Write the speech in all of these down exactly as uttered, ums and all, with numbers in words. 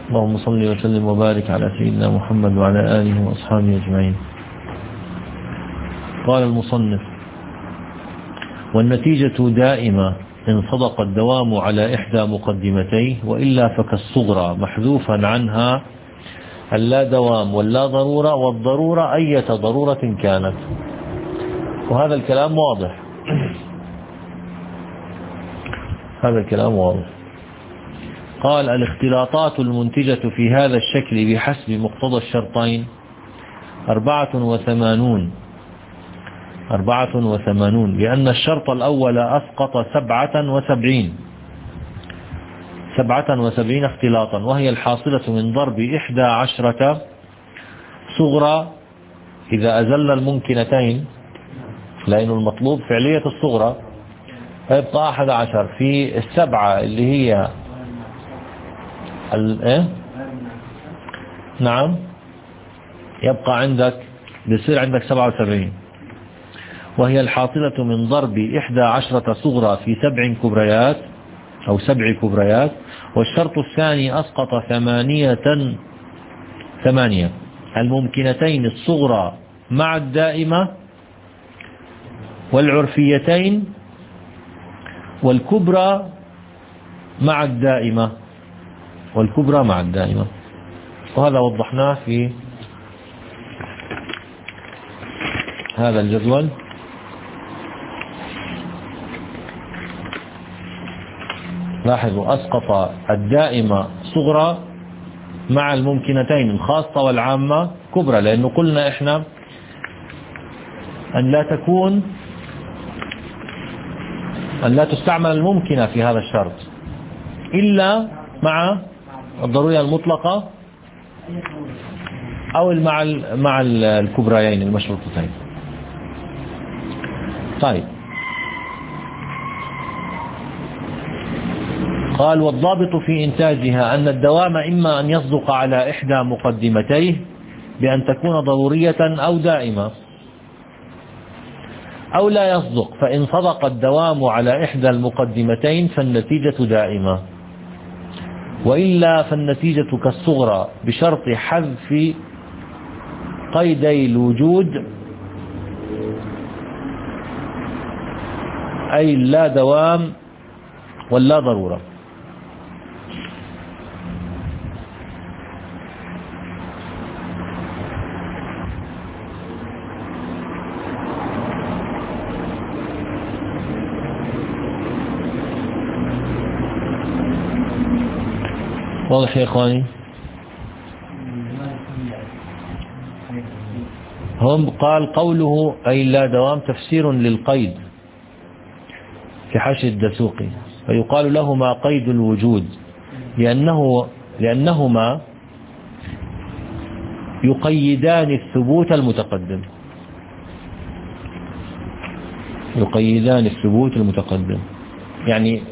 اللهم صل وسلم وبارك على سيدنا محمد وعلى آله وأصحابه أجمعين. قال المصنف: والنتيجة دائمة إن صدق الدوام على إحدى مقدمتيه، وإلا فكالصغرى محذوفا عنها اللا دوام واللا ضرورة، والضرورة أية ضرورة كانت. وهذا الكلام واضح هذا الكلام واضح. قال: الاختلاطات المنتجة في هذا الشكل بحسب مقتضى الشرطين أربعة وثمانون أربعة وثمانون لأن الشرط الأول أسقط سبعة وسبعين سبعة وسبعين اختلاطا، وهي الحاصلة من ضرب إحدى عشرة صغرى إذا أزل الممكنتين، لأن المطلوب فعلية الصغرى، فيبقى أحد عشر في السبعة اللي هي إيه؟ نعم، يبقى عندك بيصير عندك سبعة وسبعين، وهي الحاصلة من ضرب إحدى عشرة صغرى في سبع كبريات أو سبع كبريات. والشرط الثاني أسقط ثمانية ثمانية الممكنتين الصغرى مع الدائمة والعرفيتين والكبرى مع الدائمة والكبرى مع الدائمة وهذا وضحناه في هذا الجدول. لاحظوا، أسقط الدائمة صغرى مع الممكنتين الخاصة والعامة كبرى، لأنه قلنا إحنا أن لا تكون أن لا تستعمل الممكنة في هذا الشرط إلا مع الضرورية المطلقة أو مع مع الكبريين المشروطتين. طيب، قال: والضابط في إنتاجها أن الدوام إما أن يصدق على إحدى مقدمتيه بأن تكون ضرورية أو دائمة، أو لا يصدق، فإن صدق الدوام على إحدى المقدمتين فالنتيجة دائمة، وإلا فالنتيجة كالصغرى بشرط حذف قيدي الوجود، أي لا دوام ولا ضرورة. واضح يا إخواني؟ هم قال قوله أي لا دوام تفسير للقيد في حاشية الدسوقي، فيقال لهما قيد الوجود لأنه لأنهما يقيدان الثبوت المتقدم يقيدان الثبوت المتقدم يعني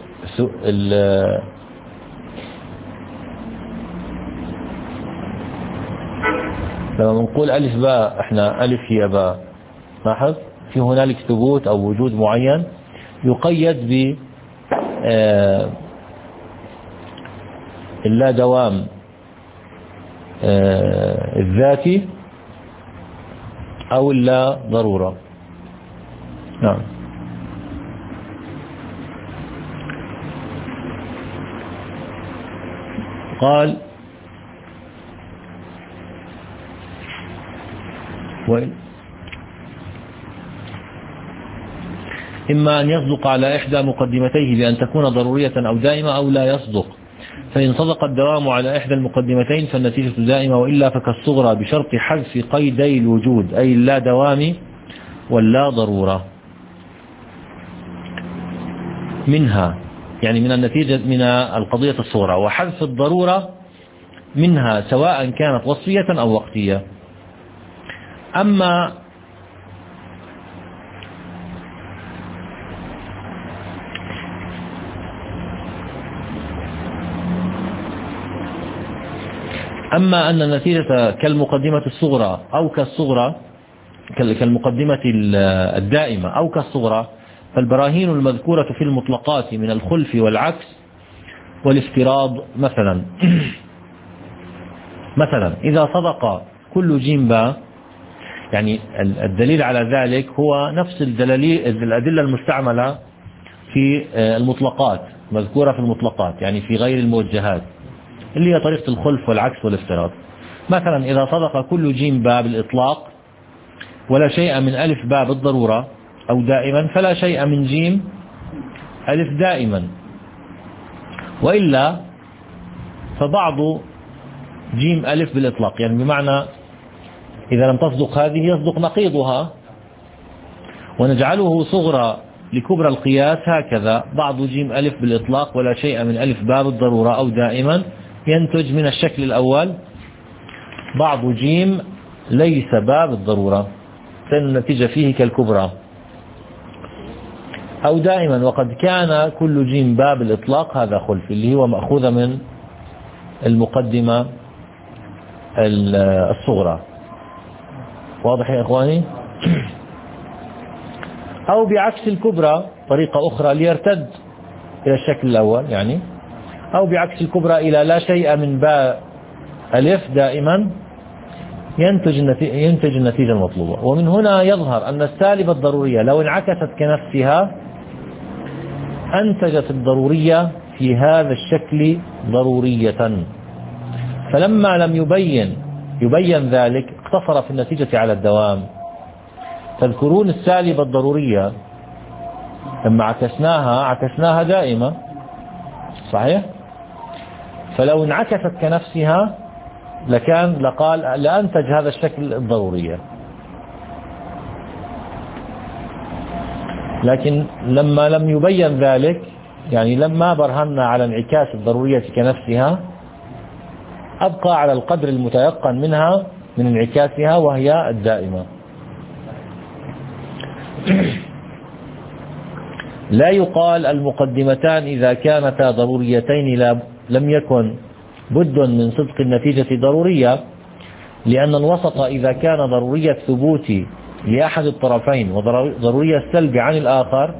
لما نقول ألف باء، احنا ألف هي باء، لاحظ في هنالك ثبوت أو وجود معين يقيد ب اللا دوام الذاتي أو اللا ضرورة. نعم. قال: إما أن يصدق على إحدى مقدمتيه بأن تكون ضرورية أو دائمة، أو لا يصدق، فإن صدق الدوام على إحدى المقدمتين فالنتيجة دائمة، وإلا فكالصغرى بشرط حذف قيدي الوجود، أي اللا دوام واللا ضرورة منها، يعني من النتيجة من القضية الصغرى، وحذف الضرورة منها سواء كانت وصفية أو وقتية. أما أما أن النتيجة كالمقدمة الصغرى أو كالصغرى كالمقدمة الدائمة أو كالصغرى، فالبراهين المذكورة في المطلقات من الخلف والعكس والافتراض مثلا مثلا إذا صدق كل جيم باء، يعني الدليل على ذلك هو نفس الأدلة المستعملة في المطلقات، مذكورة في المطلقات يعني في غير الموجهات، اللي هي طريقة الخلف والعكس والافتراض. مثلا إذا صدق كل جيم باء بالإطلاق ولا شيء من ألف باء بالضرورة أو دائما، فلا شيء من جيم ألف دائما، وإلا فبعض جيم ألف بالإطلاق، يعني بمعنى إذا لم تصدق هذه يصدق نقيضها، ونجعله صغرى لكبرى القياس هكذا: بعض جيم ألف بالإطلاق ولا شيء من ألف باء بالضرورة أو دائما ينتج من الشكل الأول بعض جيم ليس باء بالضرورة، فإن النتيجة فيه كالكبرى، أو دائما وقد كان كل جيم باء بالإطلاق، هذا خلف اللي هو مأخوذ من المقدمة الصغرى. واضح يا إخواني؟ أو بعكس الكبرى، طريقة أخرى ليرتد إلى الشكل الأول يعني، أو بعكس الكبرى إلى لا شيء من باء ألف دائما ينتج ينتج النتيجة المطلوبة. ومن هنا يظهر أن السالبة الضرورية لو انعكست كنفسها أنتجت الضرورية في هذا الشكل ضرورية، فلما لم يبين يبين ذلك اقتصر في النتيجة على الدوام. تذكرون السالبة الضرورية لما عكسناها عكسناها دائمة، صحيح؟ فلو انعكست كنفسها لكان لقال لأنتج هذا الشكل الضرورية، لكن لما لم يبين ذلك، يعني لما برهنا على انعكاس الضرورية كنفسها، أبقى على القدر المتيقن منها من انعكاسها وهي الدائمة. لا يقال المقدمتان إذا كانتا ضروريتين لم يكن بد من صدق النتيجة ضرورية، لأن الوسط إذا كان ضرورية الثبوت لأحد الطرفين وضرورية السلب عن الآخر،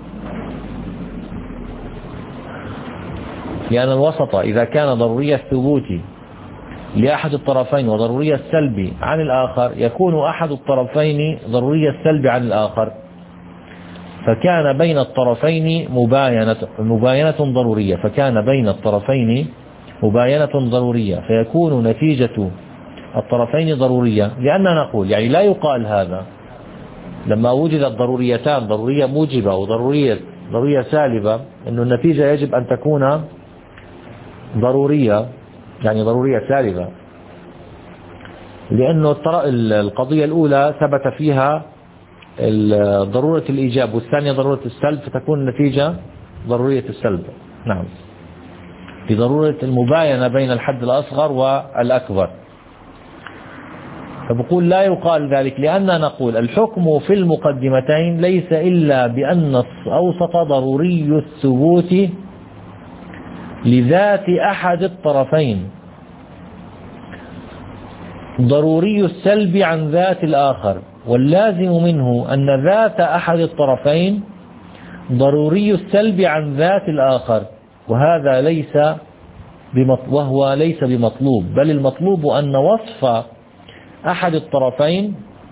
لأن الوسط إذا كان ضرورية الثبوت لأحد الطرفين وضرورية السلب عن الآخر، يكون أحد الطرفين ضرورية السلب عن الآخر، فكان بين الطرفين مباينة, مباينة ضرورية فكان بين الطرفين مباينة ضرورية فيكون نتيجة الطرفين ضرورية. لأننا نقول يعني لا يقال هذا لما وجدت ضروريتان، ضرورية موجبة وضرورية ضرورية سالبة، أن النتيجة يجب أن تكون ضرورية، يعني ضرورية سالبة، لأنه القضية الأولى ثبت فيها ضرورة الإيجاب والثانية ضرورة السلب، فتكون النتيجة ضرورية السلب. نعم، بضرورة المباينة بين الحد الأصغر والأكبر. فبقول لا يقال ذلك، لأننا نقول الحكم في المقدمتين ليس إلا بأن الأوسط ضروري الثبوت لذات أحد الطرفين، ضروري السلب عن ذات الآخر، واللازم منه أن ذات أحد الطرفين ضروري السلب عن ذات الآخر، وهذا ليس وهو ليس بمطلوب، بل المطلوب أن وصف أحد الطرفين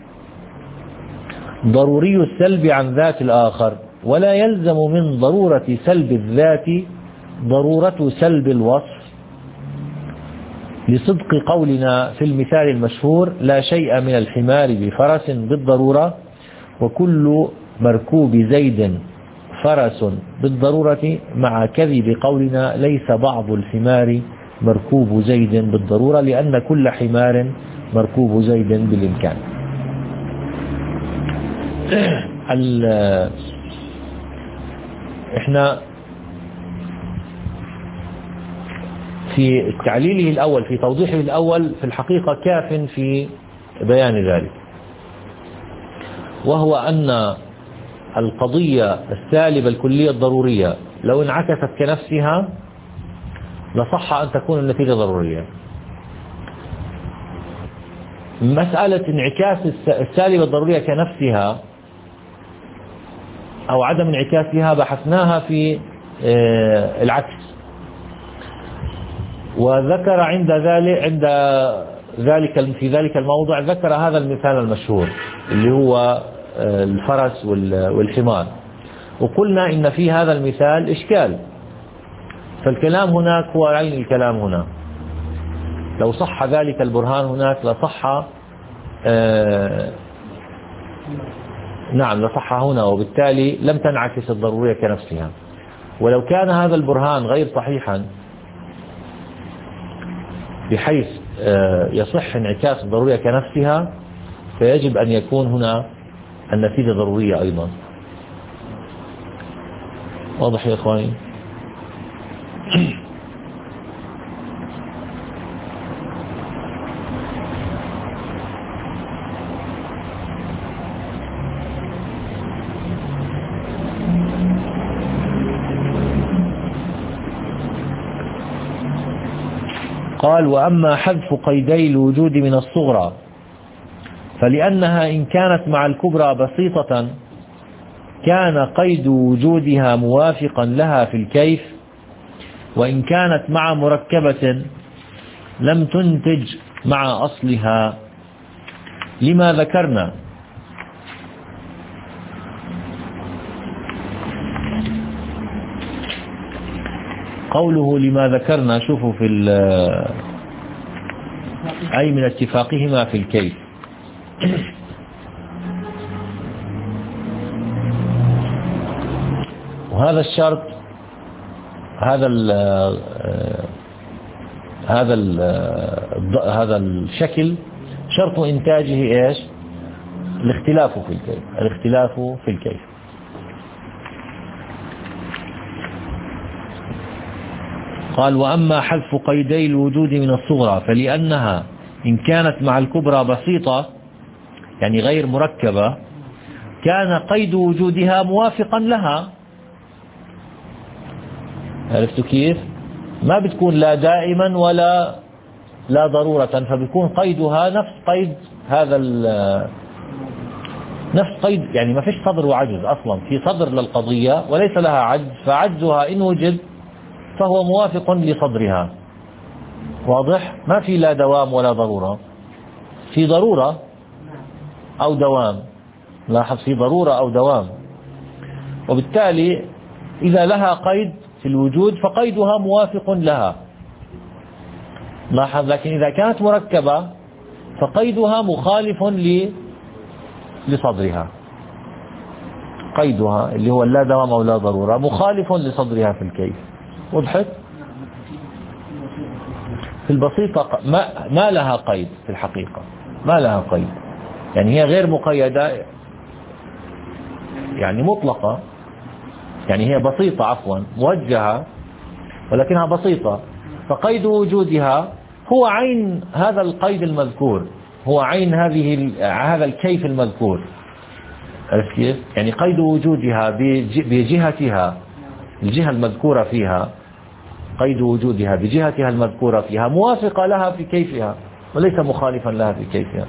ضروري السلب عن ذات الآخر، ولا يلزم من ضرورة سلب الذات ضرورة سلب الوصف، لصدق قولنا في المثال المشهور: لا شيء من الحمار بفرس بالضرورة، وكل مركوب زيد فرس بالضرورة، مع كذب قولنا: ليس بعض الحمار مركوب زيد بالضرورة، لأن كل حمار مركوب زيد بالإمكان. احنا في تعليله الأول، في توضيحه الأول، في الحقيقة كاف في بيان ذلك، وهو أن القضية السالبة الكلية الضرورية لو انعكست كنفسها لصح أن تكون النتيجة ضرورية. مسألة انعكاس السالبة الضرورية كنفسها أو عدم انعكاسها بحثناها في العكس. وذكر عند ذلك عند ذلك في ذلك الموضع ذكر هذا المثال المشهور اللي هو الفرس والحمار، وقلنا إن في هذا المثال إشكال، فالكلام هناك هو عين الكلام هنا. لو صح ذلك البرهان هناك لصح آه نعم لصح هنا، وبالتالي لم تنعكس الضرورية كنفسها. ولو كان هذا البرهان غير صحيحا بحيث آه يصح انعكاس الضرورية كنفسها، فيجب أن يكون هنا النتيجة ضرورية أيضا. واضح يا إخواني؟ قال: وأما حذف قيدي الوجود من الصغرى فلأنها إن كانت مع الكبرى بسيطة كان قيد وجودها موافقا لها في الكيف، وإن كانت مع مركبة لم تنتج مع أصلها لما ذكرنا. قوله لما ذكرنا شوفوا في أي من اتفاقهما في الكيف. وهذا الشرط هذا ال هذا ال هذا الشكل شرط إنتاجه إيش؟ الاختلاف في الكيف، الاختلاف في الكيف. قال: وأما حذف قيدي الوجود من الصغرى فلأنها إن كانت مع الكبرى بسيطة يعني غير مركبة كان قيد وجودها موافقا لها. عرفتوا كيف؟ ما بتكون لا دائما ولا لا ضرورة، فبيكون قيدها نفس قيد هذا نفس قيد، يعني ما فيش صدر وعجز أصلا، في صدر للقضية وليس لها عجز، فعجزها إن وجد فهو موافق لصدرها. واضح؟ ما في لا دوام ولا ضرورة، في ضرورة أو دوام. لاحظ، في ضرورة أو دوام، وبالتالي إذا لها قيد في الوجود فقيدها موافق لها. لاحظ، لكن إذا كانت مركبة فقيدها مخالف لصدرها. قيدها اللي هو لا دوام أو لا ضرورة مخالف لصدرها في الكيف. وضحت؟ في البسيطة ما, ما لها قيد، في الحقيقة ما لها قيد، يعني هي غير مقيدة، يعني مطلقة، يعني هي بسيطة عفوا موجهة ولكنها بسيطة، فقيد وجودها هو عين هذا القيد المذكور، هو عين هذه هذا الكيف المذكور. عرفت كيف؟ يعني قيد وجودها بجهتها، الجهة المذكورة فيها، قيد وجودها بجهتها المذكورة فيها موافقة لها في كيفها وليس مخالفا لها في كيفها.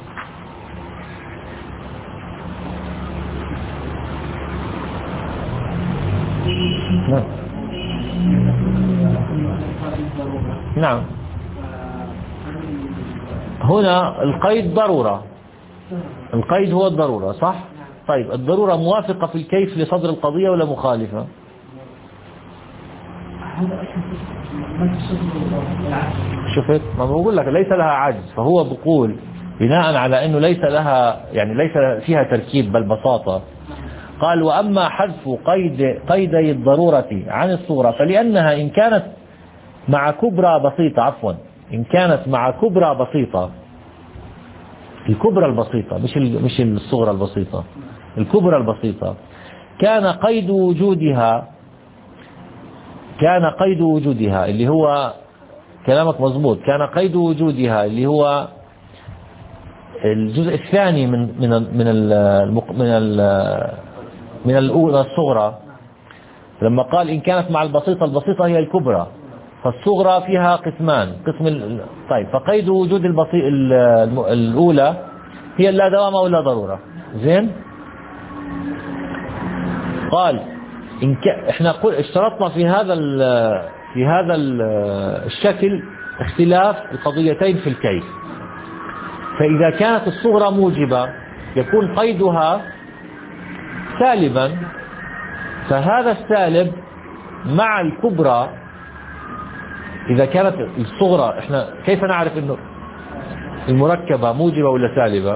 نعم نعم هنا القيد ضرورة، القيد هو الضرورة، صح؟ طيب الضرورة موافقة في الكيف لصدر القضية ولا مخالفة؟ شفت؟ ما بقول لك ليس لها عجز، فهو بقول بناء على أنه ليس لها، يعني ليس فيها تركيب بل بساطة. قال: وأما حذف قيد قيدي الضرورة عن الصغرى فلأنها إن كانت مع كبرى بسيطة، عفوا إن كانت مع كبرى بسيطة، الكبرى البسيطة مش مش الصغرى البسيطة، الكبرى البسيطة، كان قيد وجودها كان قيد وجودها اللي هو كلامك مضبوط، كان قيد وجودها اللي هو الجزء الثاني من من من ال من ال من الأولى الصغرى، لما قال إن كانت مع البسيطة، البسيطة هي الكبرى، فالصغرى فيها قسمان، قسم ال... طيب فقيد وجود البسيط الأولى هي لا دوام أو لا ضرورة. زين؟ قال إن ك... احنا قل... اشترطنا في هذا ال... في هذا الشكل اختلاف القضيتين في الكيف. فإذا كانت الصغرى موجبة يكون قيدها سالبا، فهذا السالب مع الكبرى. إذا كانت الصغرى، إحنا كيف نعرف إنه المركبة موجبة ولا سالبة؟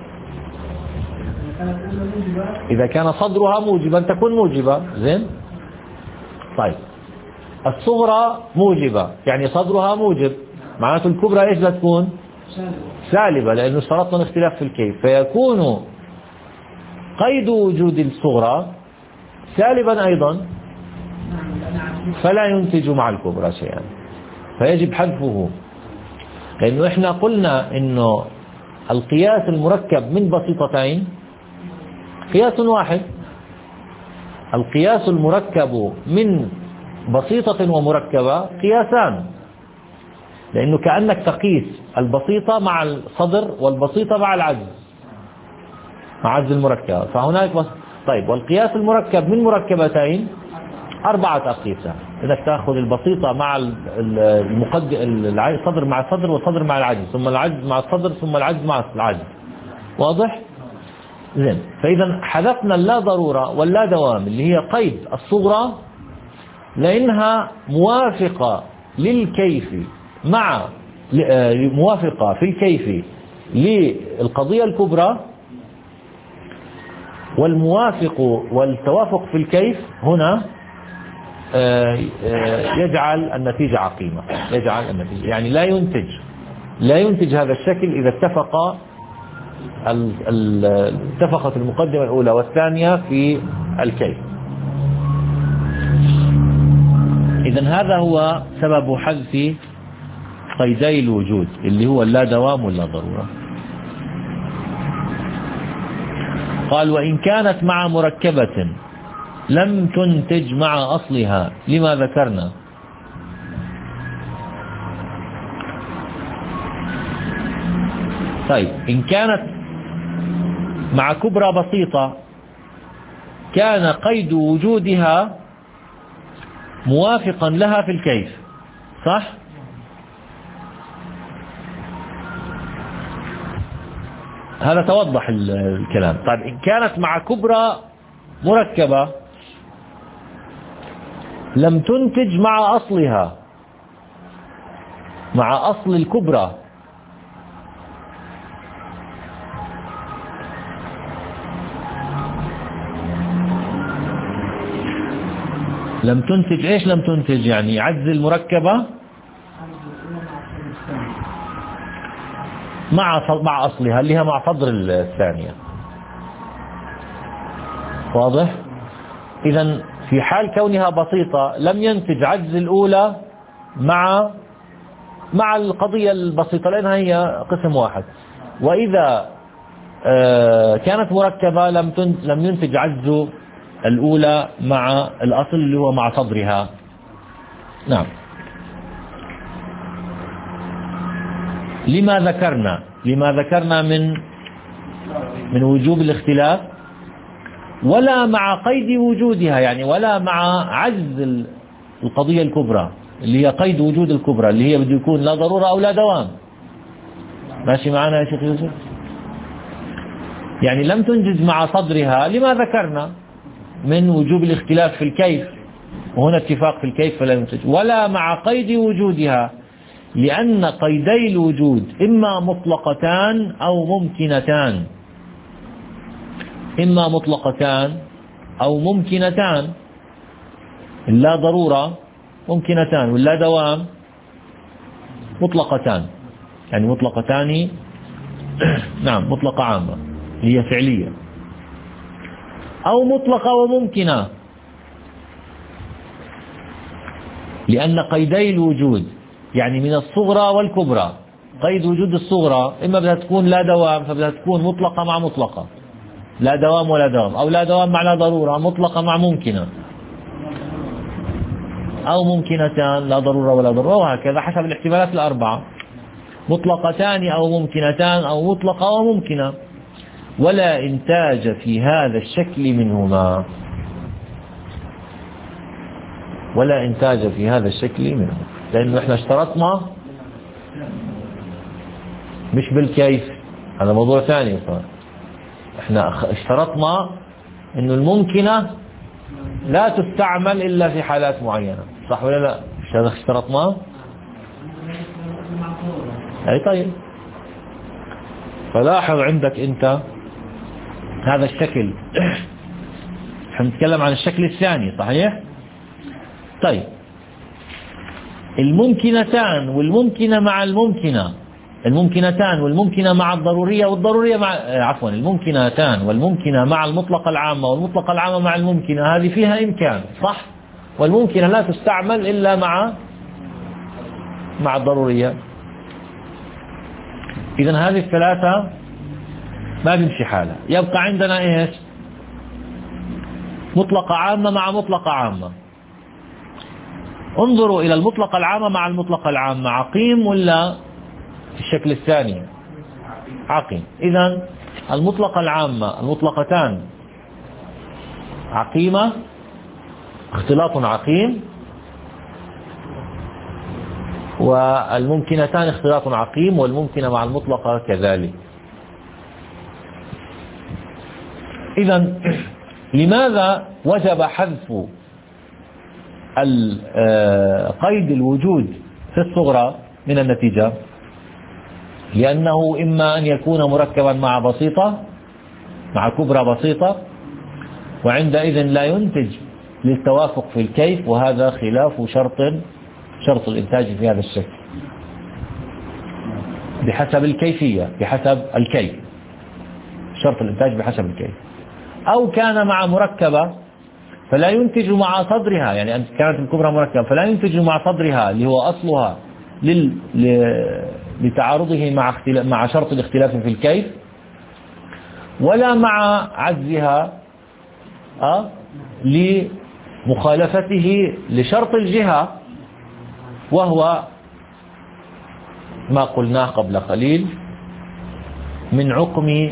إذا كان صدرها موجبا تكون موجبة. زين، طيب الصغرى موجبة يعني صدرها موجب، معناته الكبرى إيش بتكون؟ سالبة، لأنه اشترطنا اختلاف في الكيف، فيكون قيد وجود الصغرى سالبا أيضا، فلا ينتج مع الكبرى شيئا، فيجب حذفه. لأنه إحنا قلنا إنه القياس المركب من بسيطتين قياس واحد. القياس المركب من بسيطة ومركبة قياسان، لأنه كأنك تقيس البسيطة مع الصدر والبسيطة مع العجز، مع عجز المركبة، فهناك بس... طيب والقياس المركب من مركبتين أربعة أقيسة، إنك تأخذ البسيطة مع المقد... الصدر مع الصدر والصدر مع العجز، ثم العجز مع الصدر ثم العجز مع العجز. واضح؟ زين، فإذا حذفنا اللا ضرورة واللا دوام اللي هي قيد الصغرى لأنها موافقة للكيف مع موافقة في الكيف للقضية الكبرى، والموافق والتوافق في الكيف هنا يجعل النتيجة عقيمة، يجعل النتيجة يعني لا ينتج لا ينتج هذا الشكل إذا اتفق اتفقت المقدمة الأولى والثانية في الكيف. إذن هذا هو سبب حذف قيدي الوجود اللي هو اللا دوام ولا ضرورة. قال وإن كانت مع مركبة لم تنتج مع أصلها لما ذكرنا. طيب إن كانت مع كبرى بسيطة كان قيد وجودها موافقا لها في الكيف، صح؟ هذا توضح الكلام. طيب إن كانت مع كبرى مركبة لم تنتج مع أصلها، مع أصل الكبرى، لم تنتج ايش؟ لم تنتج يعني عجز المركبة مع مع اصلها اللي هي مع صدر الثانية. واضح؟ اذا في حال كونها بسيطة لم ينتج عجز الاولى مع مع القضية البسيطة لانها هي قسم واحد، واذا كانت مركبة لم لم ينتج عجز الأولى مع الأصل اللي هو مع صدرها. نعم. لما ذكرنا لما ذكرنا من من وجوب الاختلاف، ولا مع قيد وجودها يعني ولا مع عجز القضية الكبرى اللي هي قيد وجود الكبرى اللي هي بده يكون لا ضرورة أو لا دوام. ماشي معنا يا شيخ يوسف؟ يعني لم تنجز مع صدرها لما ذكرنا من وجوب الاختلاف في الكيف، وهنا اتفاق في الكيف فلا ينتج، ولا مع قيد وجودها لأن قيدي الوجود إما مطلقتان أو ممكنتان، إما مطلقتان أو ممكنتان، لا ضرورة ممكنتان ولا دوام مطلقتان، يعني مطلقتان نعم مطلقة عامة هي فعلية، أو مطلقة وممكنة، لأن قيدي الوجود يعني من الصغرى والكبرى. قيد وجود الصغرى إما بدها تكون لا دوام فبدها تكون مطلقة مع مطلقة، لا دوام ولا دوام، أو لا دوام مع لا ضرورة، مطلقة مع ممكنة، أو ممكنتان لا ضرورة ولا ضرورة، وهكذا حسب الاحتمالات الأربعة، مطلقتان أو ممكنتان أو مطلقة وممكنة، ولا إنتاج في هذا الشكل منهما. ولا إنتاج في هذا الشكل منه، لأنه إحنا اشترطنا مش بالكيف، هذا موضوع ثاني. إحنا اشترطنا إنه الممكنة لا تستعمل إلا في حالات معينة، صح ولا لا؟ مش هذا اشترطناه؟ أي طيب، فلاحظ عندك أنت هذا الشكل. نتكلم عن الشكل الثاني، صحيح؟ طيب، الممكنتان والممكنة مع الممكنة، الممكنتان والممكنة مع الضرورية، والضرورية مع عفوا الممكنتان والممكنة مع المطلقة العامة، والمطلقة العامة مع الممكنة، هذه فيها إمكان، صح؟ والممكنة لا تستعمل إلا مع مع الضرورية. إذن هذه الثلاثة ما بيمشي حالها. يبقى عندنا إيش؟ مطلقة عامة مع مطلقة عامة. انظروا إلى المطلقة العامة مع المطلقة العامة، عقيم ولا الشكل الثاني؟ عقيم. إذن المطلقة العامة، المطلقتان عقيمة، اختلاط عقيم، والممكنتان اختلاط عقيم، والممكنة مع المطلقة كذلك. إذن لماذا وجب حذف قيد الوجود في الصغرى من النتيجة؟ لأنه إما أن يكون مركبا مع بسيطة، مع كبرى بسيطة، وعندئذ لا ينتج للتوافق في الكيف، وهذا خلاف شرط شرط الإنتاج في هذا الشكل بحسب الكيفية، بحسب الكيف، شرط الإنتاج بحسب الكيف. أو كان مع مركبة فلا ينتج مع صدرها، يعني أن كانت الكبرى مركبة فلا ينتج مع صدرها اللي هو أصلها لل... لتعارضه مع اختلاف... مع شرط الاختلاف في الكيف، ولا مع عجزها أه؟ لمخالفته لشرط الجهة، وهو ما قلناه قبل قليل من عقم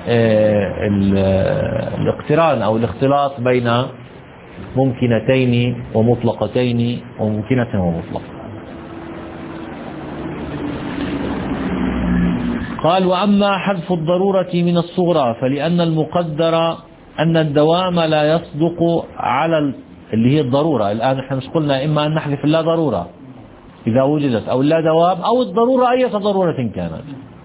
الاقتران أو الاختلاط بين ممكنتين ومطلقتين وممكنة ومطلقة. قال: وأما حذف الضرورة من الصغرى فلأن المقدر أن الدوام لا يصدق على اللي هي الضرورة. الآن احنا مش قلنا إما أن نحذف اللا ضرورة إذا وجدت، أو اللا دوام، أو الضرورة أي ضرورة كانت.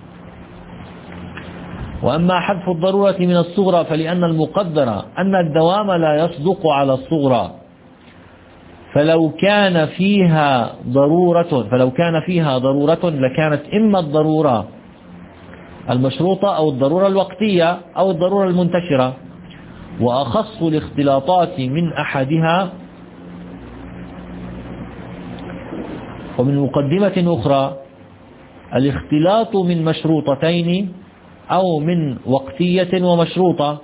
وأما حذف الضرورة من الصغرى فلأن المقدر أن الدوام لا يصدق على الصغرى، فلو كان فيها ضرورة فلو كان فيها ضرورة لكانت إما الضرورة المشروطة أو الضرورة الوقتية أو الضرورة المنتشرة، وأخص الاختلاطات من أحدها. ومن مقدمة أخرى: الاختلاط من مشروطتين أو من وقتية ومشروطة،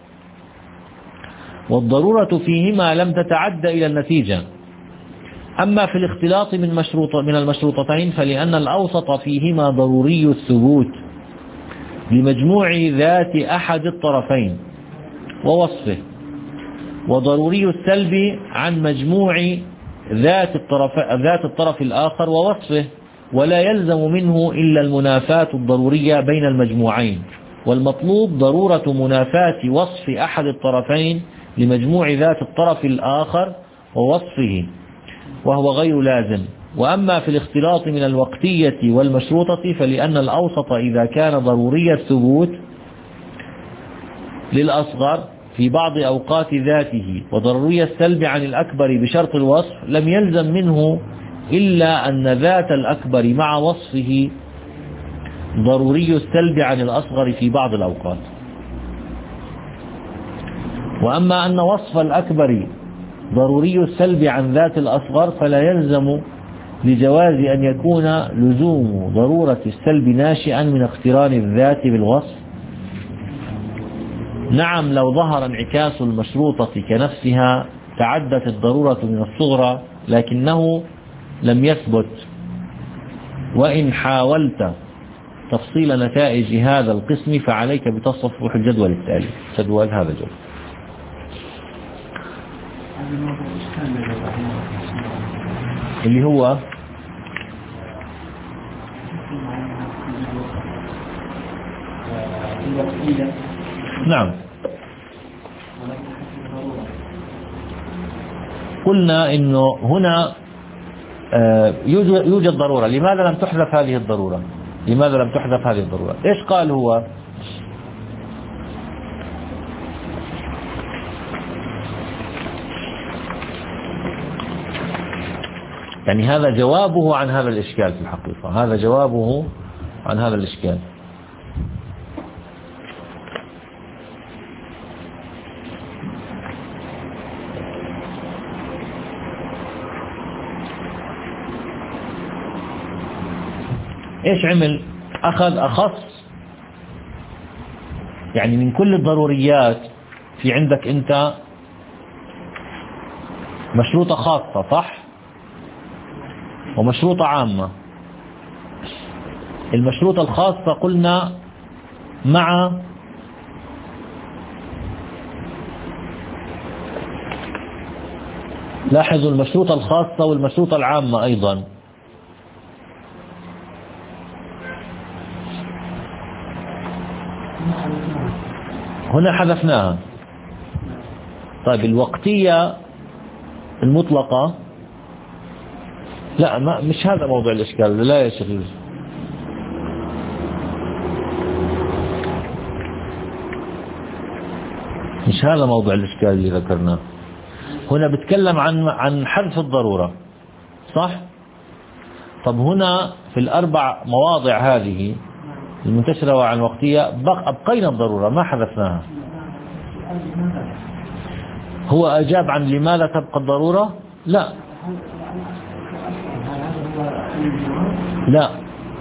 والضرورة فيهما لم تتعد إلى النتيجة. أما في الاختلاط من مشروط من المشروطتين فلأن الأوسط فيهما ضروري الثبوت لمجموع ذات أحد الطرفين ووصفه، وضروري السلب عن مجموع ذات الطرف ذات الطرف الآخر ووصفه، ولا يلزم منه إلا المنافاة الضرورية بين المجموعين، والمطلوب ضرورة منافاة وصف أحد الطرفين لمجموع ذات الطرف الآخر ووصفه، وهو غير لازم. وأما في الاختلاط من الوقتية والمشروطة فلأن الأوسط إذا كان ضروري الثبوت للأصغر في بعض أوقات ذاته وضروري السلب عن الأكبر بشرط الوصف، لم يلزم منه إلا أن ذات الأكبر مع وصفه ضروري السلب عن الأصغر في بعض الأوقات. وأما أن وصف الأكبر ضروري السلب عن ذات الأصغر فلا يلزم لجواز أن يكون لزوم ضرورة السلب ناشئا من اقتران الذات بالوصف. نعم، لو ظهر انعكاس المشروطة كنفسها تعدت الضرورة من الصغرى، لكنه لم يثبت. وإن حاولت تفصيل نتائج هذا القسم فعليك بتصفح الجدول التالي. جدول هذا الجدول. اللي هو نعم قلنا إنه هنا يوجد ضرورة. لماذا لم تحذف هذه الضرورة؟ لماذا لم تحذف هذه الضرورة؟ إيش قال هو؟ يعني هذا جوابه عن هذا الإشكال في الحقيقة، هذا جوابه عن هذا الإشكال. إيش عمل؟ أخذ أخص، يعني من كل الضروريات في عندك أنت مشروطة خاصة صح؟ ومشروطة عامة. المشروطة الخاصة قلنا مع لاحظوا المشروطة الخاصة والمشروطة العامة أيضا. هنا حذفناها. طيب الوقتية المطلقة لا، ما مش هذا موضوع الإشكال. لا يا شيخ، مش هذا موضوع الإشكال اللي ذكرناه. هنا بتكلم عن عن حذف الضرورة صح؟ طب هنا في الأربع مواضع هذه المنتشرة وعن وقتية أبقينا الضرورة ما حذفناها. هو أجاب عن لماذا تبقى الضرورة؟ لا لا،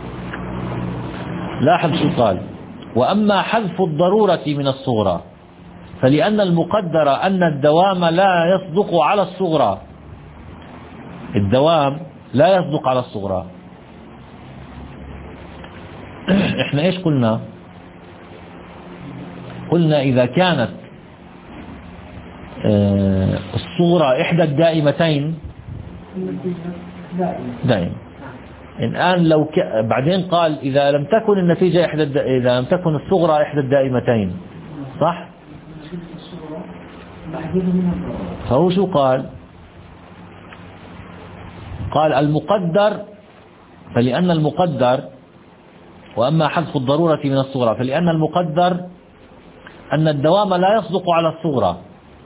لاحظ شو قال: وأما حذف الضرورة من الصغرى فلأن المقدر أن الدوام لا يصدق على الصغرى. الدوام لا يصدق على الصغرى. احنا ايش قلنا؟ قلنا إذا كانت الصغرى إحدى الدائمتين دائم. الآن لو ك... بعدين قال إذا لم تكن النتيجة إحدى الد... إذا لم تكن الصغرى إحدى الدائمتين صح؟ فهو شو قال؟ قال المقدر فلأن المقدر وأما حذف الضرورة من الصغرى فلأن المقدر أن الدوام لا يصدق على الصغرى.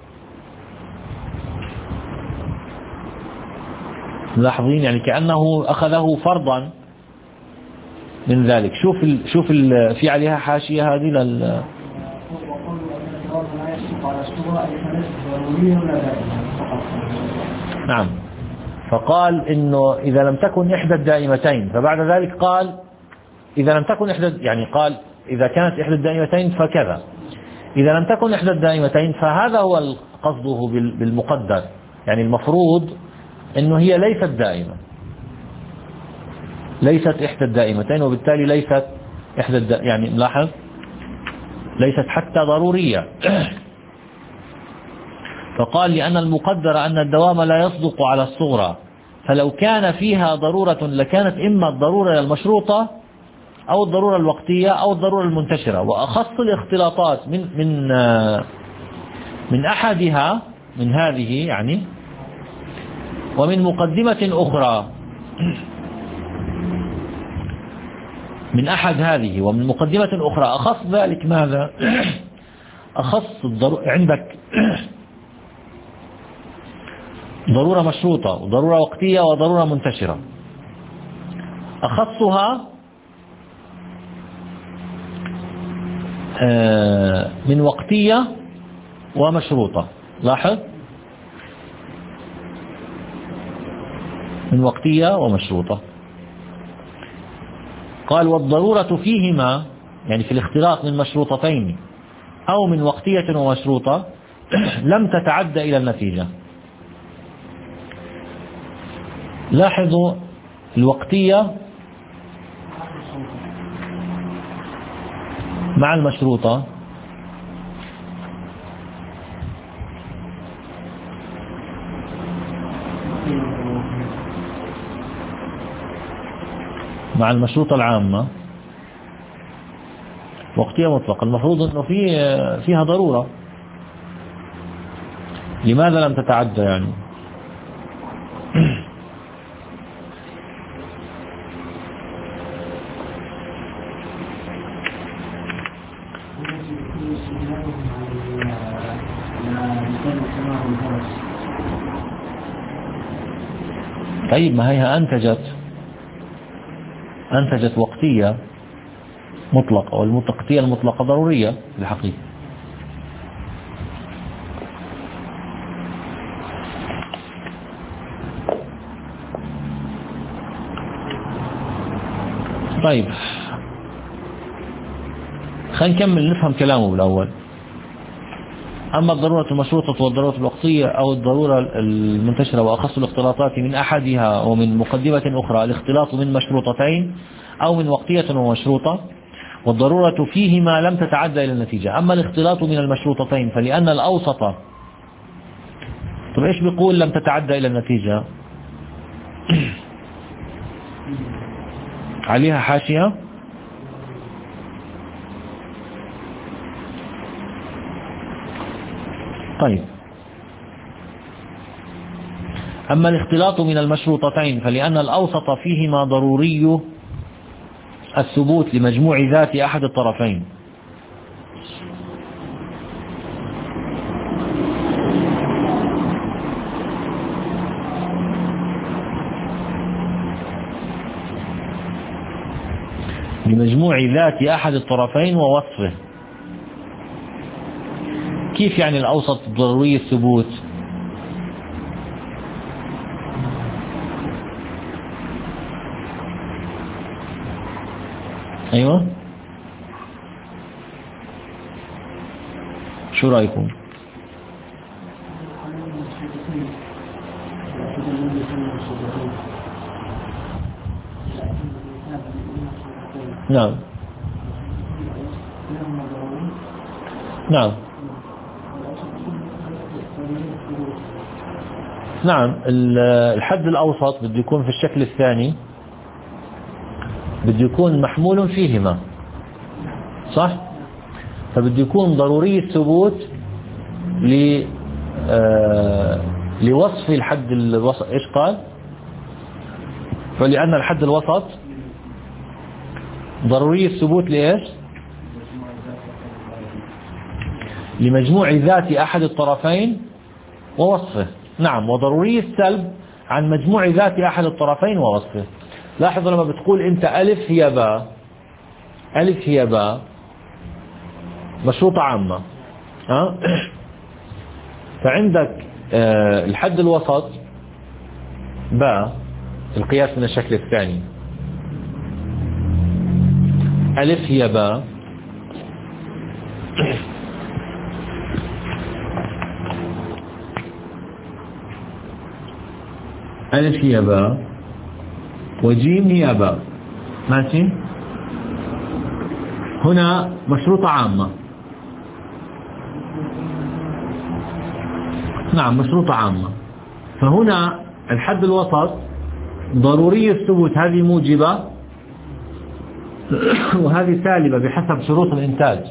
ملاحظين يعني كأنه أخذه فرضا من ذلك. شوف ال شوف ال في عليها حاشية هذه لل نعم. فقال إنه إذا لم تكن إحدى الدائمتين، فبعد ذلك قال إذا لم تكن إحدى، يعني قال إذا كانت إحدى الدائمتين فكذا، إذا لم تكن إحدى الدائمتين فهذا هو قصده بالمقدر. يعني المفروض إنه هي ليست دائمة، ليست إحدى الدائمتين، وبالتالي ليست إحدى الد... يعني ملاحظ ليست حتى ضرورية. فقال لأن المقدر أن الدوام لا يصدق على الصغرى، فلو كان فيها ضرورة لكانت إما الضرورة المشروطة أو الضرورة الوقتية أو الضرورة المنتشرة. وأخص الاختلاطات من من من أحدها من هذه يعني ومن مقدمة أخرى من أحد هذه ومن مقدمة أخرى أخص ذلك ماذا؟ أخص الضرورة عندك ضرورة مشروطة وضرورة وقتية وضرورة منتشرة. أخصها من وقتية ومشروطة. لاحظ من وقتية ومشروطة. قال والضرورة فيهما يعني في الاختلاط من مشروطتين أو من وقتية ومشروطة لم تتعدى إلى النتيجة. لاحظوا الوقتية مع المشروطة مع المشروطة العامة وقتية مطلقة، المفروض أنه في فيها ضرورة. لماذا لم تتعدى يعني؟ طيب ما هي أنتجت أنتجت وقتية مطلقة، والوقتية المطلقة ضرورية في الحقيقة. طيب خلينا نكمل نفهم كلامه بالأول. أما الضرورة المشروطة والضرورة الوقتية أو الضرورة المنتشرة وأخص الاختلاطات من أحدها ومن مقدمة أخرى الاختلاط من مشروطتين أو من وقتية ومشروطة، والضرورة فيهما لم تتعدى إلى النتيجة. أما الاختلاط من المشروطتين فلأن الأوسط، طب إيش بيقول لم تتعدى إلى النتيجة؟ عليها حاشية. طيب أما الاختلاط من المشروطتين فلأن الأوسط فيهما ضروري الثبوت لمجموع ذات أحد الطرفين، لمجموع ذات أحد الطرفين ووصفه. كيف يعني الأوسط ضروري الثبوت؟ أيوة، شو رأيكم؟ نعم نعم نعم الحد الأوسط بده يكون في الشكل الثاني، بده يكون محمول فيهما، صح؟ فبده يكون ضروري الثبوت ل آه لوصف الحد الوسط. ايش قال؟ فلأن الحد الوسط ضروري الثبوت لإيش؟ لمجموع ذات أحد الطرفين ووصفه. نعم، وضروري السلب عن مجموع ذات أحد الطرفين ووصفه. لاحظوا لما بتقول أنت ألف هي باء، ألف هي باء مشروطة عامة، ها؟ فعندك آه الحد الوسط باء القياس من الشكل الثاني، ألف هي باء، ألف هي باء وجيم هي باء، ماشي؟ هنا مشروطة عامة، نعم مشروطة عامة. فهنا الحد الوسط ضروري الثبوت، هذه موجبة وهذه سالبة بحسب شروط الإنتاج.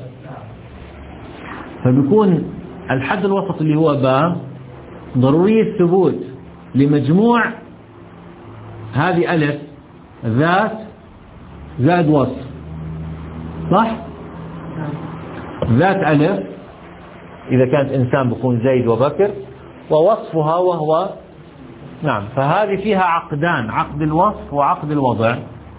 فبيكون الحد الوسط اللي هو باء ضروري الثبوت لمجموع هذه ألف ذات زائد وصف، صح؟ ذات ألف إذا كانت إنسان بيكون زيد وبكر، ووصفها وهو نعم. فهذه فيها عقدان، عقد الوصف وعقد الوضع.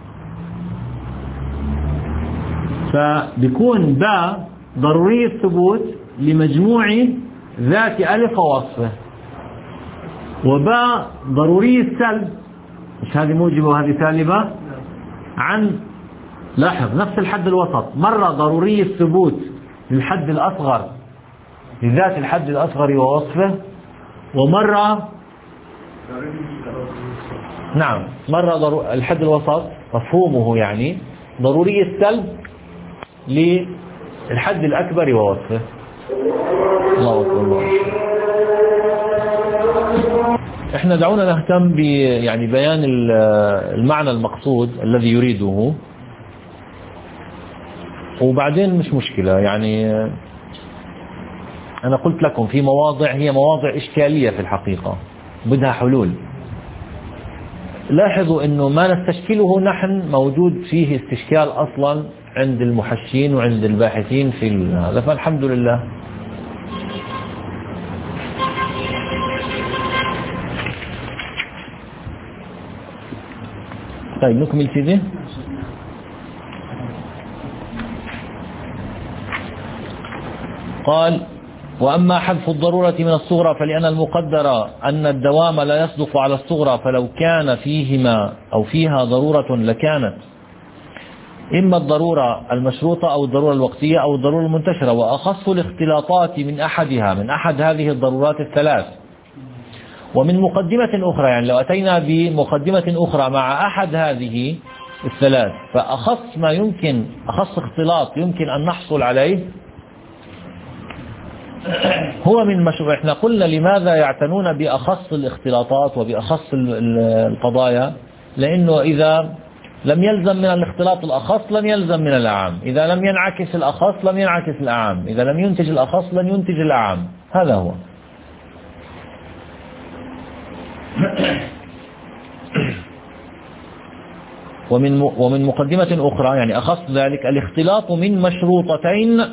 فبيكون باء ضروري الثبوت لمجموع ذات ألف ووصفه، وباء ضروري السلب، مش هذه موجبة وهذه سالبة، عن لاحظ نفس الحد الوسط، مرة ضروري الثبوت للحد الأصغر لذات الحد الأصغر ووصفه، ومرة نعم مرة ضرو... الحد الوسط مفهومه يعني ضروري السلب للحد الأكبر ووصفه. الله أكبر الله. احنا دعونا نهتم ب يعني بيان المعنى المقصود الذي يريده، وبعدين مش مشكلة. يعني أنا قلت لكم في مواضع هي مواضع إشكالية في الحقيقة بدها حلول. لاحظوا أنه ما نستشكله نحن موجود فيه استشكال أصلا عند المحشين وعند الباحثين في هذا، فالحمد لله. طيب نكمل سيدي. قال: وأما حذف الضرورة من الصغرى فلأن المقدر أن الدوام لا يصدق على الصغرى، فلو كان فيهما أو فيها ضرورة لكانت إما الضرورة المشروطة أو الضرورة الوقتية أو الضرورة المنتشرة، وأخص الاختلاطات من أحدها من أحد هذه الضرورات الثلاث. ومن مقدمة أخرى، يعني لو أتينا بمقدمة أخرى مع أحد هذه الثلاث، فأخص ما يمكن أخص اختلاط يمكن أن نحصل عليه هو من مشروع. احنا قلنا لماذا يعتنون بأخص الاختلاطات وبأخص القضايا؟ لأنه إذا لم يلزم من الاختلاط الأخص لم يلزم من الأعم، إذا لم ينعكس الأخص لم ينعكس الأعم، إذا لم ينتج الأخص لن ينتج الأعم. هذا هو. ومن ومن مقدمة أخرى، يعني أخص ذلك الاختلاط من مشروطتين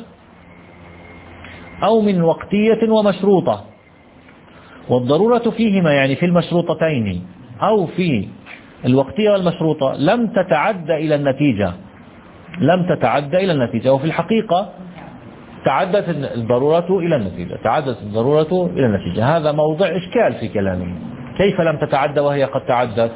أو من وقتية ومشروطة، والضرورة فيهما يعني في المشروطتين أو في الوقتية والمشروطة لم تتعدى إلى النتيجة لم تتعدى إلى النتيجة وفي الحقيقة تعدت الضرورة إلى النتيجة تعدت الضرورة إلى النتيجة. هذا موضع إشكال في كلامه. كيف لم تتعدى وهي قد تعدت؟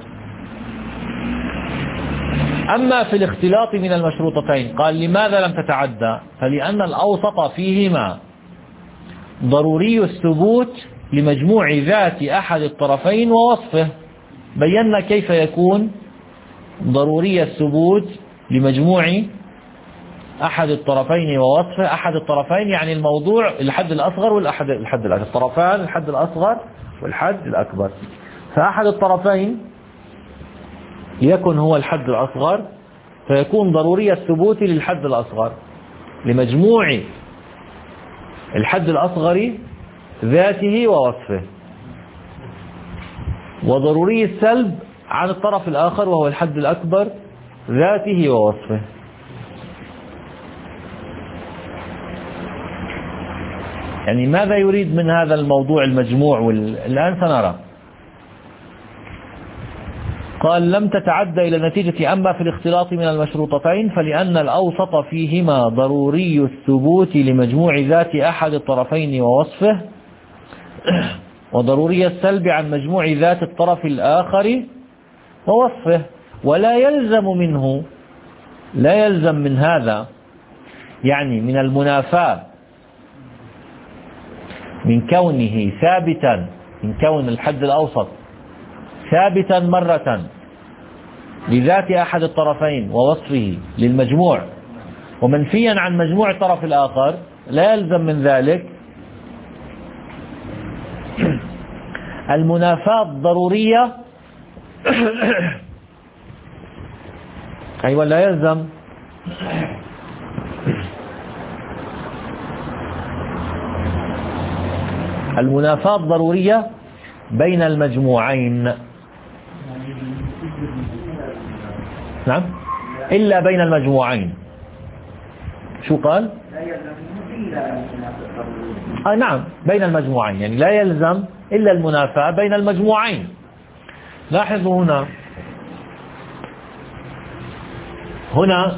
أما في الاختلاط من المشروطتين قال: لماذا لم تتعدى؟ فلأن الأوسط فيهما ضروري الثبوت لمجموع ذات أحد الطرفين ووصفه. بينا كيف يكون ضروري الثبوت لمجموع أحد الطرفين ووصفه. أحد الطرفين يعني الموضوع الحد الأصغر والحد الحد الأكبر، الطرفان الحد الأصغر والحد الأكبر. فأحد الطرفين يكون هو الحد الأصغر، فيكون ضروري الثبوت للحد الأصغر لمجموع الحد الأصغر ذاته ووصفه، وضروري السلب عن الطرف الآخر وهو الحد الأكبر ذاته ووصفه. يعني ماذا يريد من هذا الموضوع المجموع؟ والآن سنرى. قال: لم تتعدى إلى النتيجة. أما في الاختلاط من المشروطتين فلأن الأوسط فيهما ضروري الثبوت لمجموع ذات أحد الطرفين ووصفه، وضروري السلب عن مجموع ذات الطرف الآخر ووصفه. ولا يلزم منه لا يلزم من هذا، يعني من المنافاة، من كونه ثابتا، من كون الحد الأوسط ثابتا مرة لذات أحد الطرفين ووصفه للمجموع، ومنفيا عن مجموع الطرف الآخر، لا يلزم من ذلك المنافاة الضرورية. أيوة، لا يلزم المنافاة الضرورية بين المجموعين. نعم، إلا بين المجموعين. شو قال؟ آه نعم، بين المجموعين، يعني لا يلزم إلا المنافاة بين المجموعين. لاحظوا هنا هنا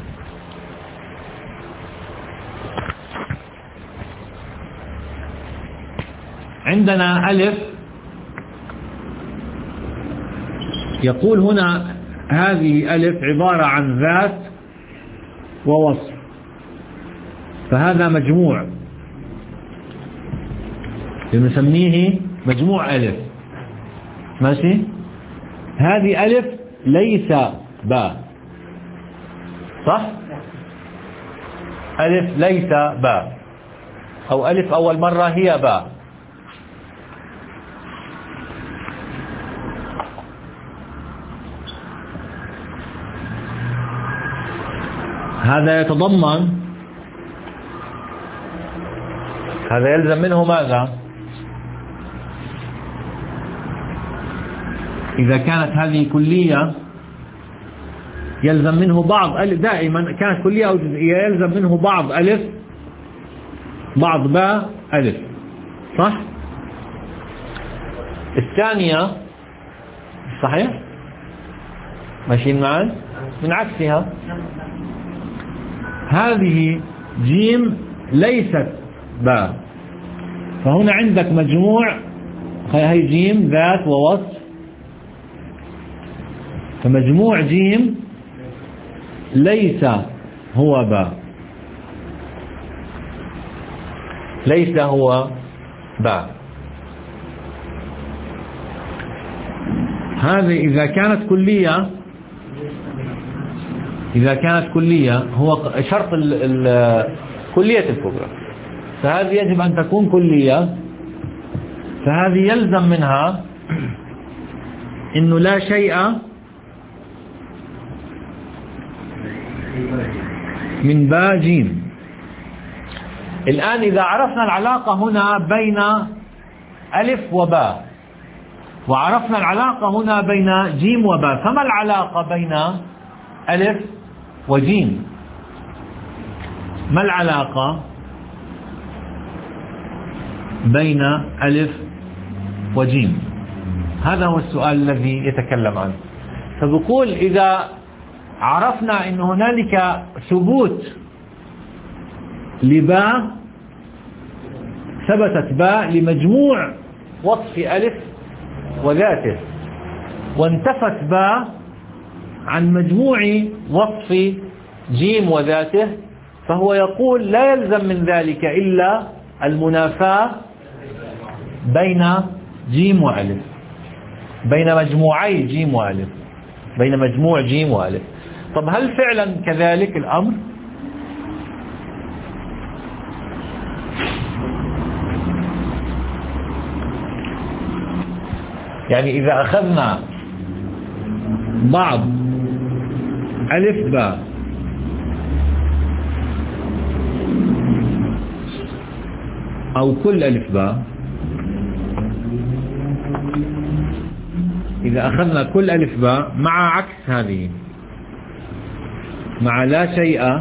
عندنا ألف، يقول هنا هذه ألف عبارة عن ذات ووصف، فهذا مجموع نسميه مجموع ألف. ماشي؟ هذه ألف ليس باء، صح؟ ألف ليس باء، أو ألف أول مرة هي باء. هذا يتضمن، هذا يلزم منه ماذا؟ إذا كانت هذه كلية يلزم منه بعض ألف، دائما كانت كلية أو جزئية يلزم منه بعض ألف بعض باء ألف، صح؟ الثانية صحيح؟ ماشيين معا؟ من عكسها هذه جيم ليست باء، فهنا عندك مجموع، هي جيم ذات ووصف، فمجموع جيم ليس هو باء، ليس هو باء. هذه إذا كانت كلية، إذا كانت كلية هو شرط ال ال كلية الكبرى، فهذه يجب أن تكون كلية، فهذه يلزم منها إنه لا شيء من باء جيم. الآن إذا عرفنا العلاقة هنا بين ألف وباء، وعرفنا العلاقة هنا بين جيم وباء، فما العلاقة بين ألف وجيم؟ ما العلاقة بين ألف وجيم؟ هذا هو السؤال الذي يتكلم عنه. فبقول إذا عرفنا أن هنالك ثبوت لباء، ثبتت باء لمجموع وصف ألف وذاته، وانتفت باء عن مجموع وصف جيم وذاته، فهو يقول لا يلزم من ذلك إلا المنافاة بين جيم وألف، بين مجموعي جيم وألف، بين مجموع جيم وألف. طب هل فعلا كذلك الأمر؟ يعني إذا أخذنا بعض ألف باء أو كل ألف باء، إذا أخذنا كل ألف باء مع عكس هذه، مع لا شيء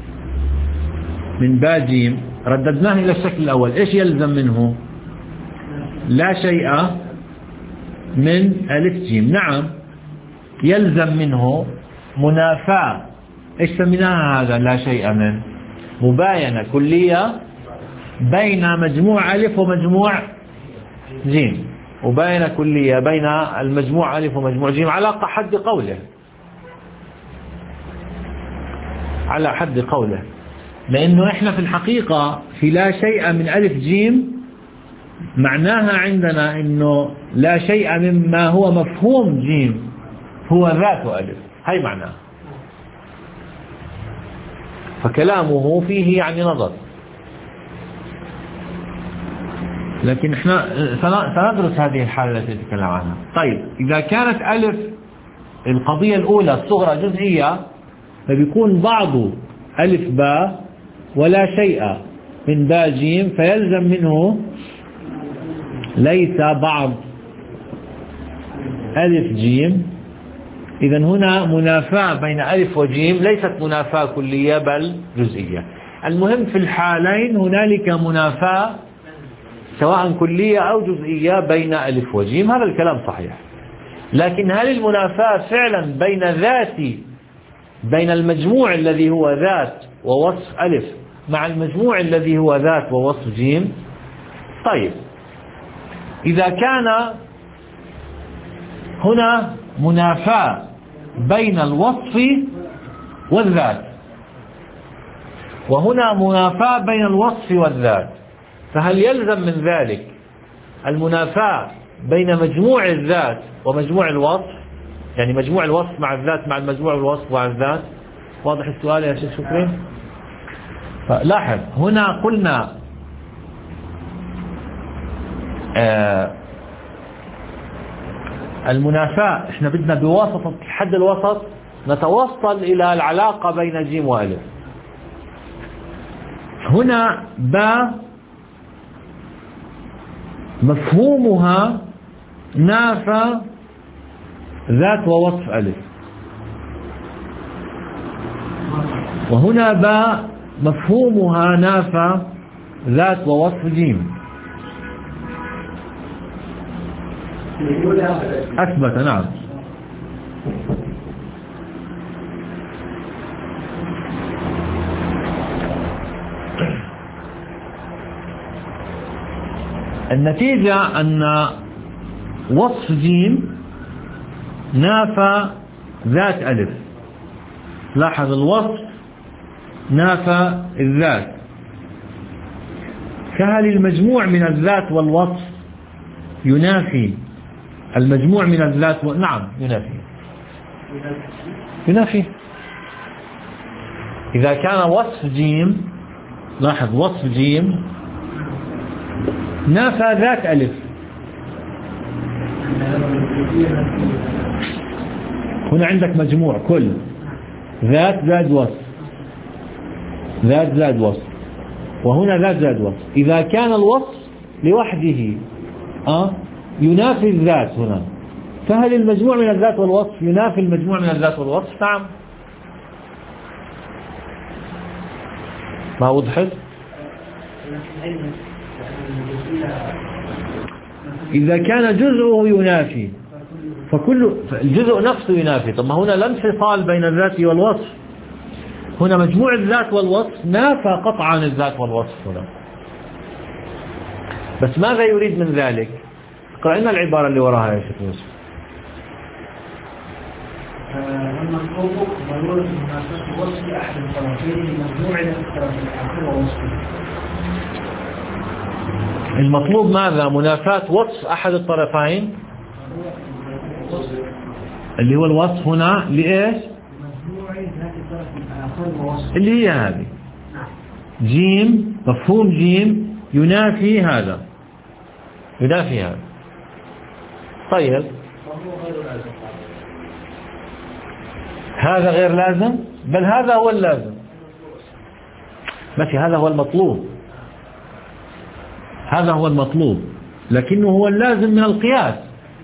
من باء جيم، رددناه إلى الشكل الأول، إيش يلزم منه؟ لا شيء من ألف جيم. نعم يلزم منه منافاة، إيش سميناها هذا لا شيء من؟ مباينة كلية بين مجموع ألف ومجموع جيم، مباينة كلية بين المجموع ألف ومجموع جيم على حد قوله، على حد قوله، لأنه إحنا في الحقيقة في لا شيء من ألف جيم معناها عندنا إنه لا شيء مما هو مفهوم جيم هو ذات ألف، هاي معناه. فكلامه فيه يعني نظر، لكن احنا سندرس هذه الحالة التي نتكلم عنها. طيب إذا كانت ألف القضية الأولى الصغرى جزئية، فبيكون بعض ألف باء ولا شيء من باء جيم، فيلزم منه ليس بعض ألف جيم. إذن هنا منافاة بين ألف وجيم، ليست منافاة كلية بل جزئية. المهم في الحالين هنالك منافاة سواء كلية أو جزئية بين ألف وجيم، هذا الكلام صحيح. لكن هل المنافاة فعلا بين ذات بين المجموع الذي هو ذات ووصف ألف مع المجموع الذي هو ذات ووصف جيم؟ طيب إذا كان هنا منافاة بين الوصف والذات، وهنا منافاة بين الوصف والذات، فهل يلزم من ذلك المنافاة بين مجموع الذات ومجموع الوصف؟ يعني مجموع الوصف مع الذات مع المجموع الوصف مع الذات. واضح السؤال يا شيخ شكري؟ لاحظ هنا قلنا آه المنافاة احنا بدنا بواسطة حد الوسط نتوصل إلى العلاقة بين جيم وألف، هنا باء مفهومها نافى ذات ووصف ألف، وهنا باء مفهومها نافى ذات ووصف جيم. أثبت. نعم. النتيجة أن وصف جيم نافى ذات ألف. لاحظ الوصف نافى الذات، فهل المجموع من الذات والوصف ينافي المجموع من الذات و... نعم ينافي ينافي إذا كان وصف جيم، لاحظ وصف جيم نافى ذات ألف. هنا عندك مجموع كل ذات زائد وصف، ذات زائد وصف، وهنا ذات زائد وصف. إذا كان الوصف لوحده أه ينافي الذات هنا، فهل المجموع من الذات والوصف ينافي المجموع من الذات والوصف؟ نعم. ما وضحت؟ إذا كان جزءه ينافي فكل الجزء نفسه ينافي. طب ما هنا لا انفصال بين الذات والوصف، هنا مجموع الذات والوصف نافى قطعا الذات والوصف هنا. بس ماذا يريد من ذلك؟ اقرأ لنا العبارة اللي وراها يا شيخ يوسف. المطلوب ضرورة مناسبة وصف أحد الطرفين لمجموع الطرف الآخر ووصفه. المطلوب ماذا؟ منافاة وصف أحد الطرفين اللي هو الوصف هنا لإيش؟ اللي هي هذه جيم، مفهوم جيم ينافي هذا، ينافي هذا. طيب هذا غير لازم، بل هذا هو اللازم. ماشي، هذا هو المطلوب، هذا هو المطلوب، لكنه هو اللازم من القياس.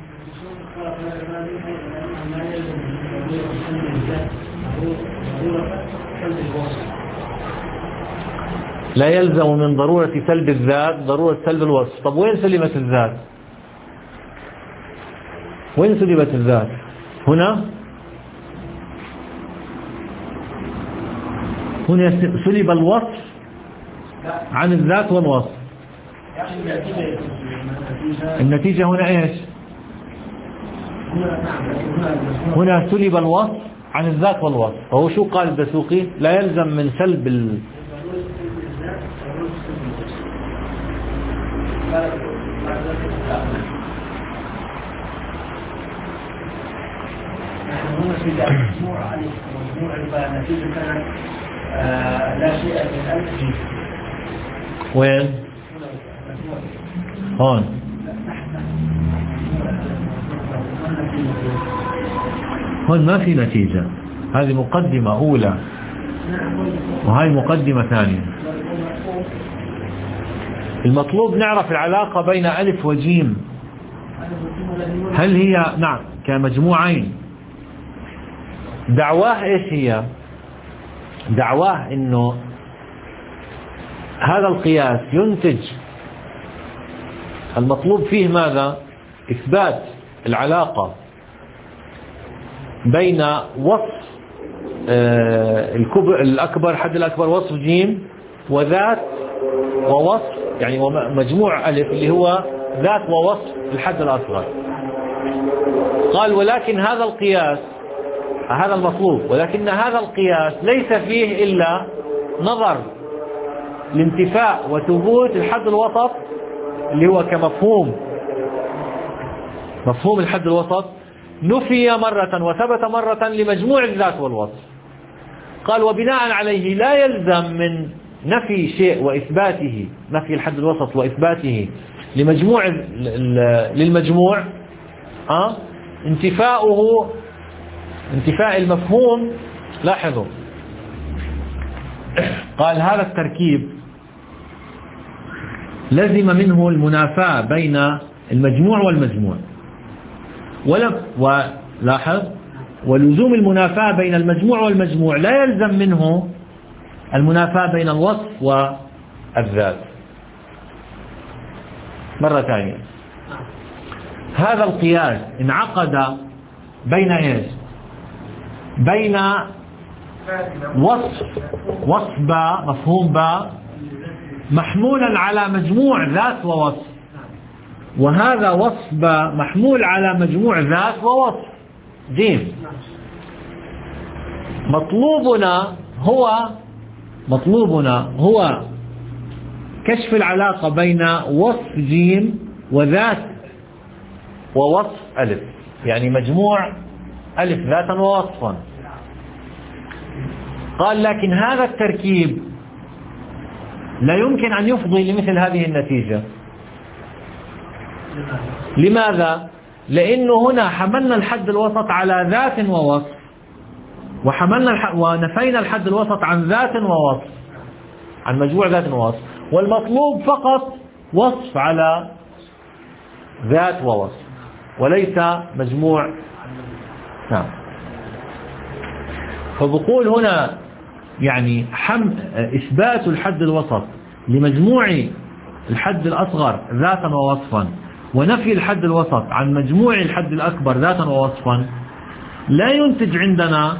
لا يلزم من ضرورة سلب الذات ضرورة سلب الوصف. طب وين سلبت الذات؟ وين سلبت الذات؟ هنا هنا سلب الوصف عن الذات والوصف. النتيجة هنا ايش؟ هنا سلب الوصف عن الذات والوصف. فهو شو قال الدسوقي؟ لا يلزم من سلب ال... لا شيء من ألف. وين؟ هون. هون ما في نتيجة، هذه مقدمة أولى وهذه مقدمة ثانية. المطلوب نعرف العلاقة بين ألف وجيم، هل هي نعم كمجموعين. دعواه إيش هي؟ دعواه إنه هذا القياس ينتج، المطلوب فيه ماذا؟ إثبات العلاقة بين وصف الكبر الأكبر حد الأكبر وصف جيم وذات ووصف يعني مجموع ألف اللي هو ذات ووصف الحد الأصغر. قال ولكن هذا القياس، هذا المطلوب، ولكن هذا القياس ليس فيه إلا نظر لانتفاء وثبوت الحد الوسط اللي هو كمفهوم مفهوم الحد الوسط، نفي مرة وثبت مرة لمجموع الذات والوصف. قال وبناء عليه لا يلزم من نفي شيء وإثباته، نفي الحد الوسط وإثباته لمجموع للمجموع أه؟ انتفاؤه انتفاء المفهوم. لاحظوا قال هذا التركيب لزم منه المنافاة بين المجموع والمجموع، ولم ولاحظ ولزوم المنافاة بين المجموع والمجموع لا يلزم منه المنافاة بين الوصف والذات. مرة ثانية، هذا القياس انعقد بين ايش؟ بين وصف وصف باء مفهوم باء محمولا على مجموع ذات ووصف، وهذا وصف باء محمول على مجموع ذات ووصف جيم. مطلوبنا هو مطلوبنا هو كشف العلاقة بين وصف جيم وذات ووصف ألف، يعني مجموع ألف ذاتا ووصفا. قال لكن هذا التركيب لا يمكن أن يفضي لمثل هذه النتيجة. لماذا؟ لأنه هنا حملنا الحد الوسط على ذات ووصف، وحملنا الح... ونفينا الحد الوسط عن ذات ووصف، عن مجموع ذات ووصف، والمطلوب فقط وصف على ذات ووصف وليس مجموع. نعم. فبقول هنا يعني حم... إثبات الحد الوسط لمجموع الحد الأصغر ذاتا ووصفا، ونفي الحد الوسط عن مجموع الحد الأكبر ذاتا ووصفا، لا ينتج عندنا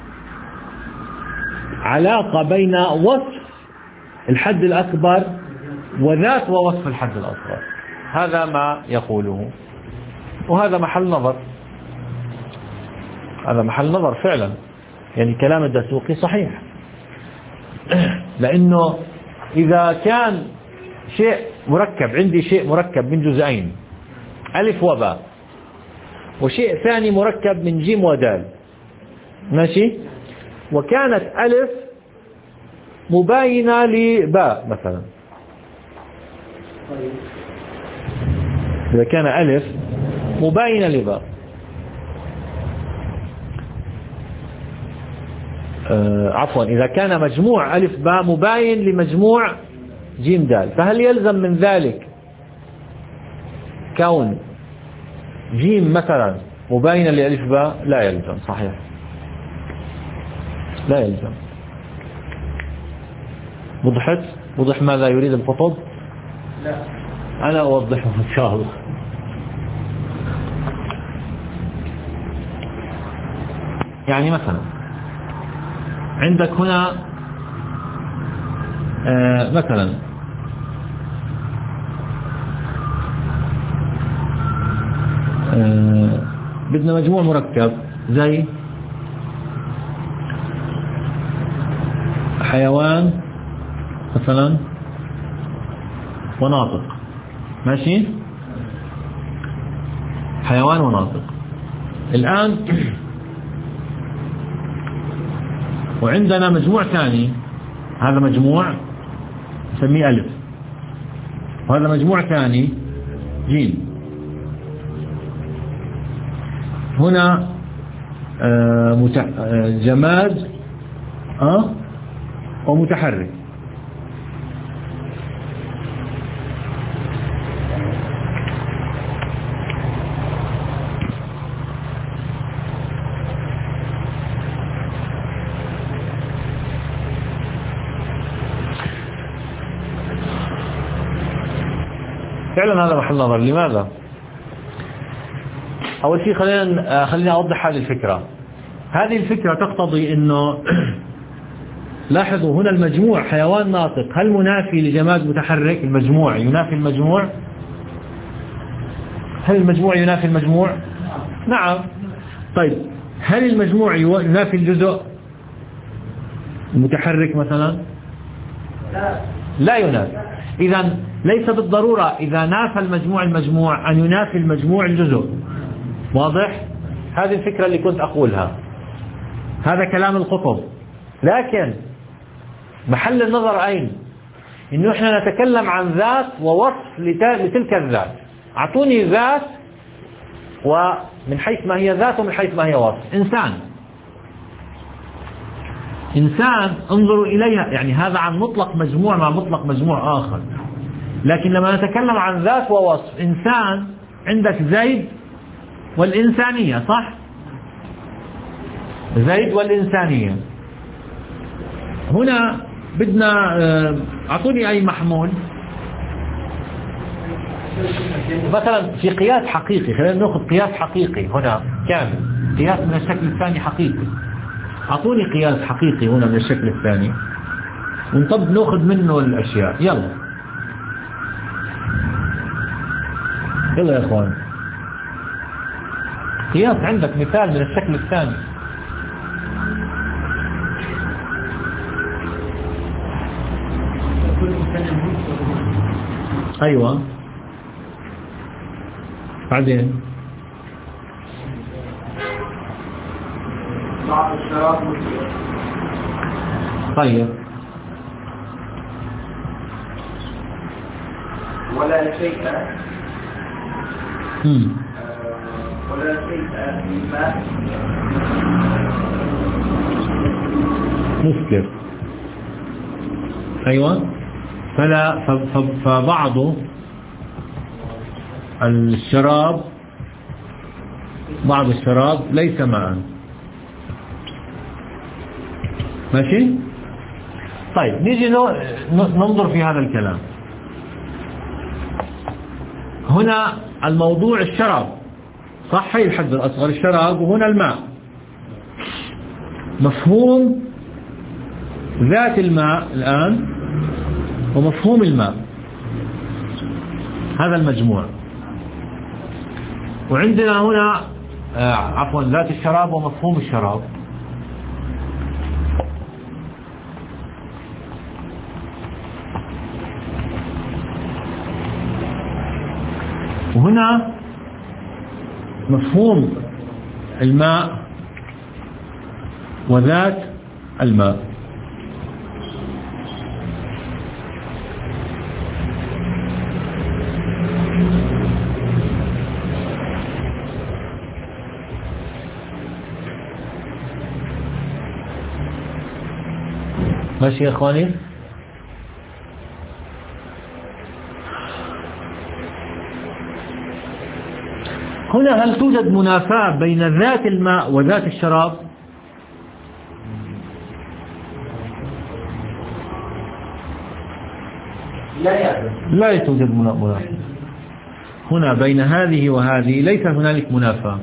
علاقة بين وصف الحد الأكبر وذات ووصف الحد الأصغر. هذا ما يقوله، وهذا محل نظر، هذا محل نظر فعلا. يعني كلام الدسوقي صحيح، لأنه إذا كان شيء مركب، عندي شيء مركب من جزئين ألف وباء، وشيء ثاني مركب من جيم ودال، ماشي، وكانت ألف مباينة لباء مثلا، إذا كان ألف مباينة لباء، آه عفوا إذا كان مجموع ألف باء مباين لمجموع جيم دال، فهل يلزم من ذلك كون جيم مثلا مباينة لألف باء؟ لا يلزم. صحيح، لا يلزم. وضحت؟ وضح ماذا يريد القطب؟ لا، أنا أوضحه إن شاء الله. يعني مثلا عندك هنا آه مثلا آه بدنا مجموع مركب زي حيوان مثلا وناطق، ماشي، حيوان وناطق. الآن وعندنا مجموع ثاني، هذا مجموع نسميه ألف، وهذا مجموع ثاني جيم. هنا آه مت... آه جماد أه ومتحرك. فعلا هذا محل نظر. لماذا؟ أول شيء خلينا خلينا أوضح هذه الفكرة. هذه الفكرة تقتضي إنه لاحظوا هنا المجموع حيوان ناطق، هل منافي لجماد متحرك؟ المجموع ينافي المجموع؟ هل المجموع ينافي المجموع؟ نعم. طيب هل المجموع ينافي الجزء المتحرك مثلا؟ لا لا ينافي. إذا ليس بالضرورة إذا نافى المجموع المجموع أن ينافي المجموع الجزء. واضح؟ هذه الفكرة اللي كنت أقولها، هذا كلام القطب. لكن محل النظر أين؟ إنه إحنا نتكلم عن ذات ووصف لتلك الذات. أعطوني ذات ومن حيث ما هي ذات ومن حيث ما هي وصف. إنسان إنسان انظروا إليها، يعني هذا عن مطلق مجموع مع مطلق مجموع آخر. لكن لما نتكلم عن ذات ووصف، إنسان عندك زيد والإنسانية، صح؟ زيد والإنسانية. هنا بدنا أعطوني أي محمول مثلا في قياس حقيقي. خلينا نأخذ قياس حقيقي هنا كامل، قياس من الشكل الثاني حقيقي. أعطوني قياس حقيقي هنا من الشكل الثاني ونطب نأخذ منه الأشياء. يلا يلا يا أخوان، قياس عندك مثال من الشكل الثاني. أيوة بعدين طيب ولا شيء امم ولا شيء مما مسكر. أيوة فلا فبعض الشراب بعض الشراب ليس ماء. ماشي. طيب نيجي ننظر في هذا الكلام. هنا الموضوع الشراب، صح؟ هي الحد الأصغر الشراب، وهنا الماء. مفهوم ذات الماء الآن ومفهوم الماء، هذا المجموع. وعندنا هنا آه عفوا ذات الشراب ومفهوم الشراب. وهنا مفهوم الماء وذات الماء. ماشي يا اخواني. هنا هل توجد منافاة بين ذات الماء وذات الشراب؟ لا لا توجد منافاة. هنا بين هذه وهذه ليس هنالك منافاة.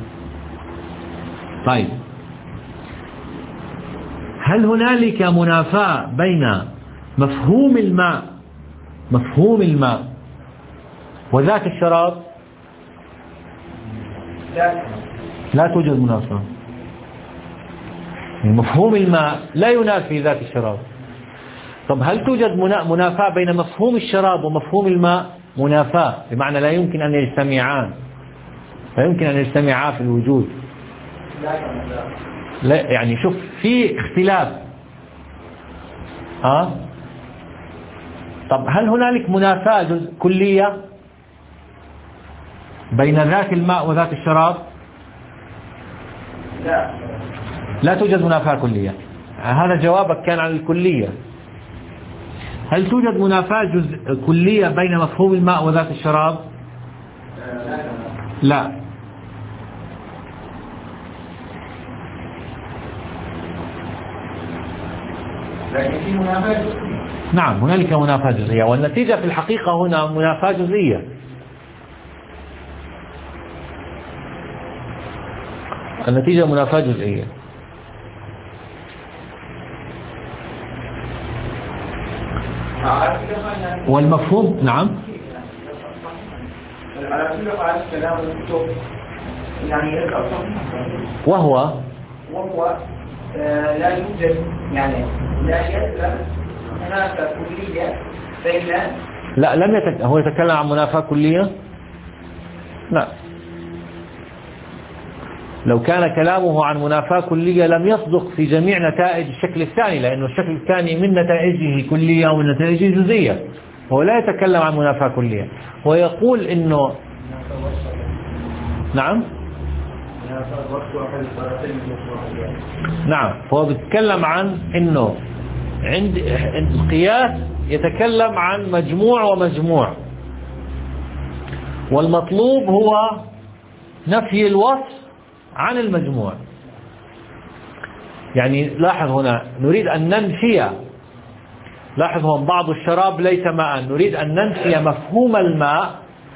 طيب هل هنالك منافاة بين مفهوم الماء مفهوم الماء وذات الشراب؟ لا لا توجد منافاة. مفهوم الماء لا ينافي ذات الشراب. طب هل توجد منافاة بين مفهوم الشراب ومفهوم الماء؟ منافاة بمعنى لا يمكن أن يجتمعان، لا يمكن أن يجتمعا في الوجود. لا يعني شوف في اختلاف. ها طب هل هنالك منافاة جزء كلية بين ذات الماء وذات الشراب؟ لا لا توجد منافاة كلية. هذا جوابك كان عن الكلية. هل توجد منافاة جزء كلية بين مفهوم الماء وذات الشراب؟ لا. لكن في منافاة جزئية. نعم هنالك منافاة جزئية، والنتيجة في الحقيقة هنا منافاة جزئية. النتيجة منافاة جزئية. والمفهوم نعم وهو وهو آه لا يوجد يعني لا يوجد منافاة كلية بين. لا لم يتك... هو يتكلم عن منافاة كلية. لا، لو كان كلامه عن منافاة كلية لم يصدق في جميع نتائج الشكل الثاني، لأنه الشكل الثاني من نتائجه كلية ومن نتائجه جزئية. هو لا يتكلم عن منافاة كلية، هو يقول إنه نعم نعم هو بيتكلم عن إنه عند القياس يتكلم عن مجموع ومجموع، والمطلوب هو نفي الوصف عن المجموع. يعني لاحظ هنا نريد أن ننفي، لاحظ هنا بعض الشراب ليس ماء، نريد أن ننفي مفهوم الماء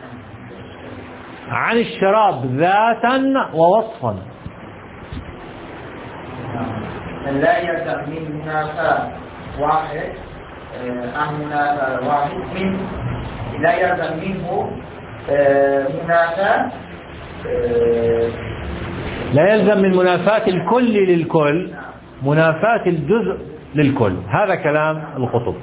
عن الشراب ذاتا ووصفا. لا يلزم من منافاة واحد عن منافاة واحد من لا يلزم منه منافاة لا يلزم من منافاة الكل للكل منافاة الجزء للكل. هذا كلام الخطب.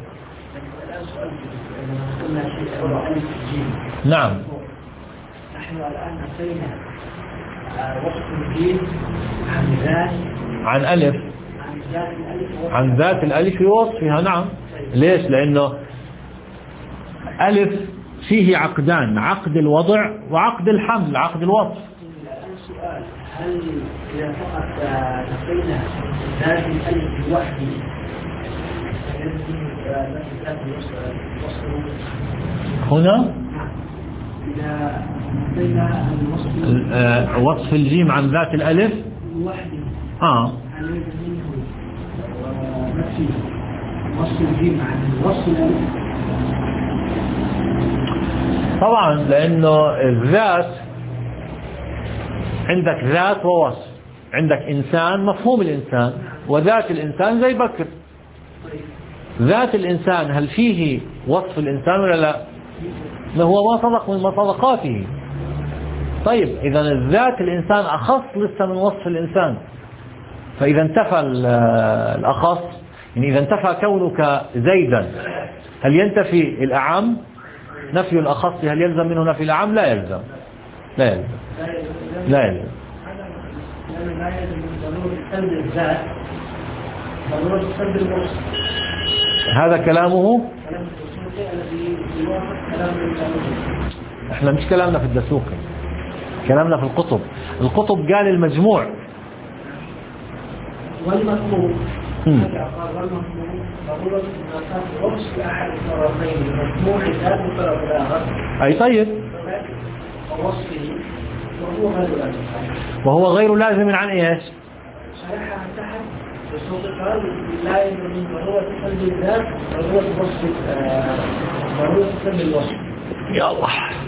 نعم. نحن الآن أتينا وصف الجيم عن ذات عن ألف عن ذات الألف عن ذات الألف وصفها. نعم. ليش؟ لأنه ألف فيه عقدان، عقد الوضع وعقد الحمل، عقد الوصف. الآن سؤال، هل إذا فقط أتينا ذات الألف لوحده هنا إذا أتينا الوصف وصف الجيم عن ذات الألف لوحده آه هل يلزم منه نفي وصف الجيم عن وصف الألف؟ طبعا، لأنه الذات عندك ذات ووصف، عندك إنسان مفهوم الإنسان، وذات الإنسان زي بكر. ذات الإنسان هل فيه وصف الإنسان ولا لا؟ ما هو ما صدق من مصدقاته. طيب إذا الذات الإنسان أخص لسه من وصف الإنسان، فإذا انتفى الأخص، يعني إذا انتفى كونك زيدا هل ينتفي الأعم؟ نفي الأخص هل يلزم منه نفي الأعم؟ لا يلزم، لا يلزم، لا يلزم. لا يلزم من ضرورة سلب الذات، ضرورة سلب الوصف. هذا كلامه. احنا مش كلامنا في الدسوقي، كلامنا في القطب. القطب قال المجموع والمطلوب والمطلوب ضرورة منافاة وصف أحد الطرفين المجموع ذات الطرف الآخر. أي طيب. ووصفه وهو غير لازم. وهو غير لازم عن إيش؟ صحيح عن تحت بصوت قال لا يلزم من ضرورة سلب الذات ضرورة وصف ضرورة سلب الوصف. يا الله.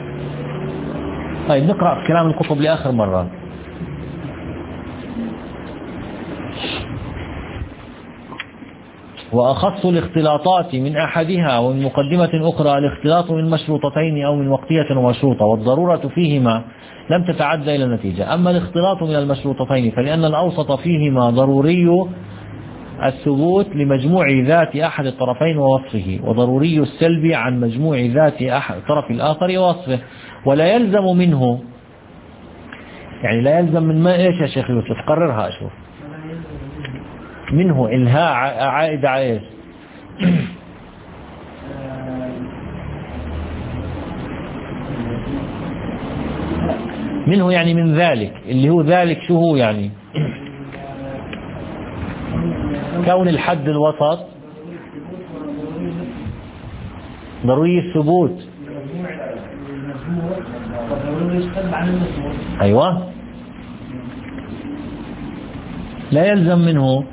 طيب نقرأ كلام القطب لآخر مرة. وأخص الاختلاطات من أحدها ومن مقدمة أخرى الاختلاط من مشروطتين أو من وقتية ومشروطة، والضرورة فيهما لم تتعدى إلى النتيجة. أما الاختلاط من المشروطتين فلأن الأوسط فيهما ضروري الثبوت لمجموع ذات أحد الطرفين ووصفه، وضروري السلب عن مجموع ذات أحد الطرف الآخر ووصفه، ولا يلزم منه، يعني لا يلزم من ما إيش يا شيخ يوسف؟ قررها أشوف. منه إلهاء عائد عائد منه يعني من ذلك، اللي هو ذلك شو هو يعني؟ كون الحد الوسط ضروري الثبوت. أيوة، لا يلزم منه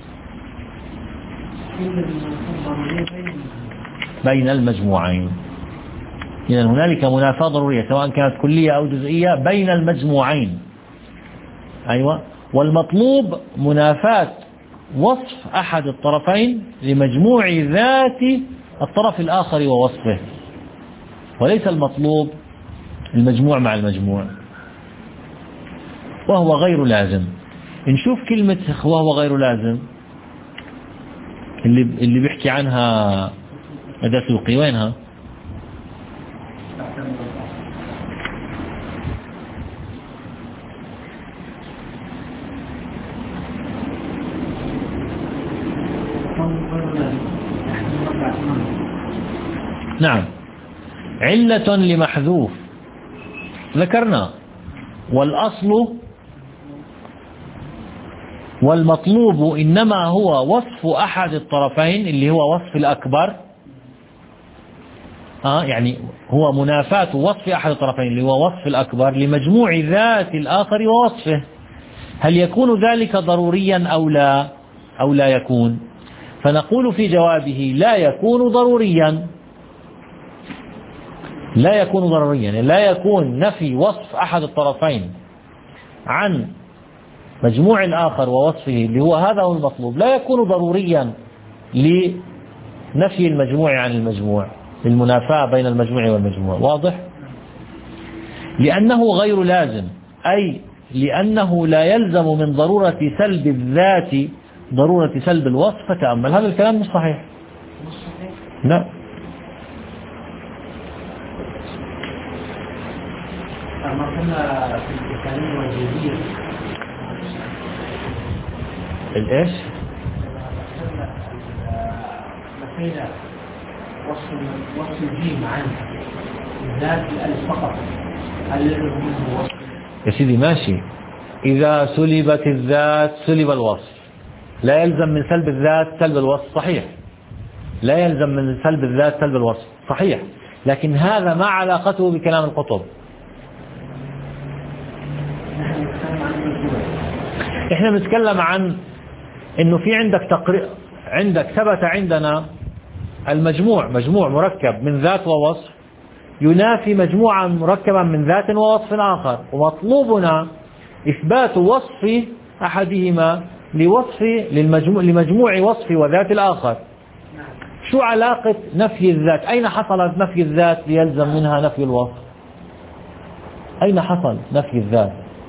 بين المجموعين. إذا هنالك منافاة ضرورية سواء كانت كلية أو جزئية بين المجموعين. أيوة، والمطلوب منافاة وصف أحد الطرفين لمجموع ذات الطرف الآخر ووصفه، وليس المطلوب المجموع مع المجموع، وهو غير لازم. نشوف كلمة وهو غير لازم اللي اللي بيحكي عنها الدسوقي، وينها؟ نعم، علة لمحذوف ذكرنا، والأصل والمطلوب إنما هو وصف أحد الطرفين اللي هو وصف الأكبر آه يعني هو منافاة وصف أحد الطرفين اللي هو وصف الأكبر لمجموع ذات الآخر ووصفه، هل يكون ذلك ضروريا أو لا أو لا يكون؟ فنقول في جوابه لا يكون ضروريا، لا يكون ضروريا، لا يكون نفي وصف أحد الطرفين عن مجموع الآخر ووصفه اللي هو هذا هو المطلوب، لا يكون ضروريا لنفي المجموع عن المجموع، المنافاة بين المجموع والمجموع. واضح؟ لأنه غير لازم، أي لأنه لا يلزم من ضرورة سلب الذات ضرورة سلب الوصف. فتأمل هذا الكلام مش صحيح. لا، ما كنا في الكلام والجديد الإيش؟ نفينا وصف وصف الجيم عن الذات الألف فقط، هل يلزم منه وصف؟ يا سيدي ماشي، إذا سلبت الذات سلب الوصف، لا يلزم من سلب الذات سلب الوصف، صحيح، لا يلزم من سلب الذات سلب الوصف، صحيح، لكن هذا ما علاقته بكلام القطب. احنا بنتكلم عن انه في عندك تقرير، عندك ثبت عندنا المجموع، مجموع مركب من ذات ووصف ينافي مجموعا مركبا من ذات ووصف آخر، ومطلوبنا إثبات وصف أحدهما لوصف للمجموع لمجموع وصف وذات الآخر. شو علاقة نفي الذات؟ أين حصلت نفي الذات ليلزم منها نفي الوصف؟ أين حصل نفي الذات؟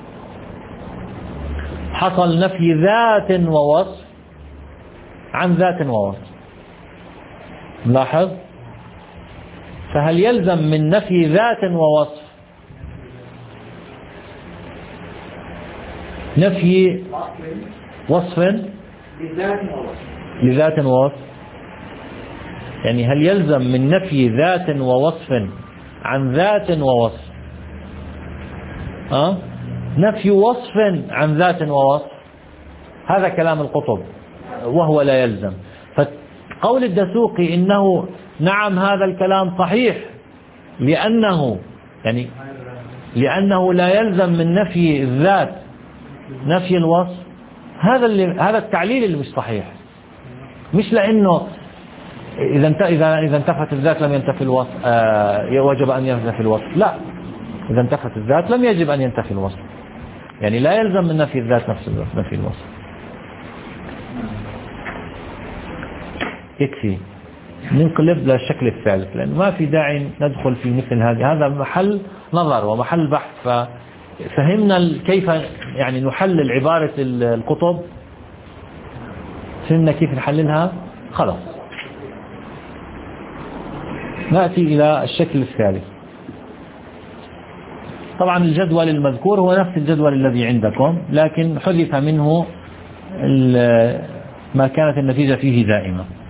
حصل نفي ذات ووصف عن ذات ووصف، لاحظ. فهل يلزم من نفي ذات ووصف نفي وصف لذات ووصف؟ يعني هل يلزم من نفي ذات ووصف عن ذات ووصف أه؟ نفي وصف عن ذات ووصف؟ هذا كلام القطب وهو لا يلزم. فقول الدسوقي إنه نعم هذا الكلام صحيح لأنه يعني لأنه لا يلزم من نفي الذات نفي الوصف، هذا اللي هذا التعليل اللي مش صحيح، مش لأنه إذا انت إذا إذا انتفت الذات لم ينتفي الوصف آه وجب أن ينتفي الوصف، لا، إذا انتفت الذات لم يجب أن ينتفي الوصف، يعني لا يلزم من نفي الذات نفس نفي الوصف. يكفي ننقلب للشكل الثالث، لأن ما في داعي ندخل في مثل هذه، هذا محل نظر ومحل بحث. ففهمنا كيف يعني نحلل عبارة القطب، فهمنا كيف نحللها، خلاص نأتي إلى الشكل الثالث. طبعا الجدول المذكور هو نفس الجدول الذي عندكم، لكن حذف منه ما كانت النتيجة فيه دائمة.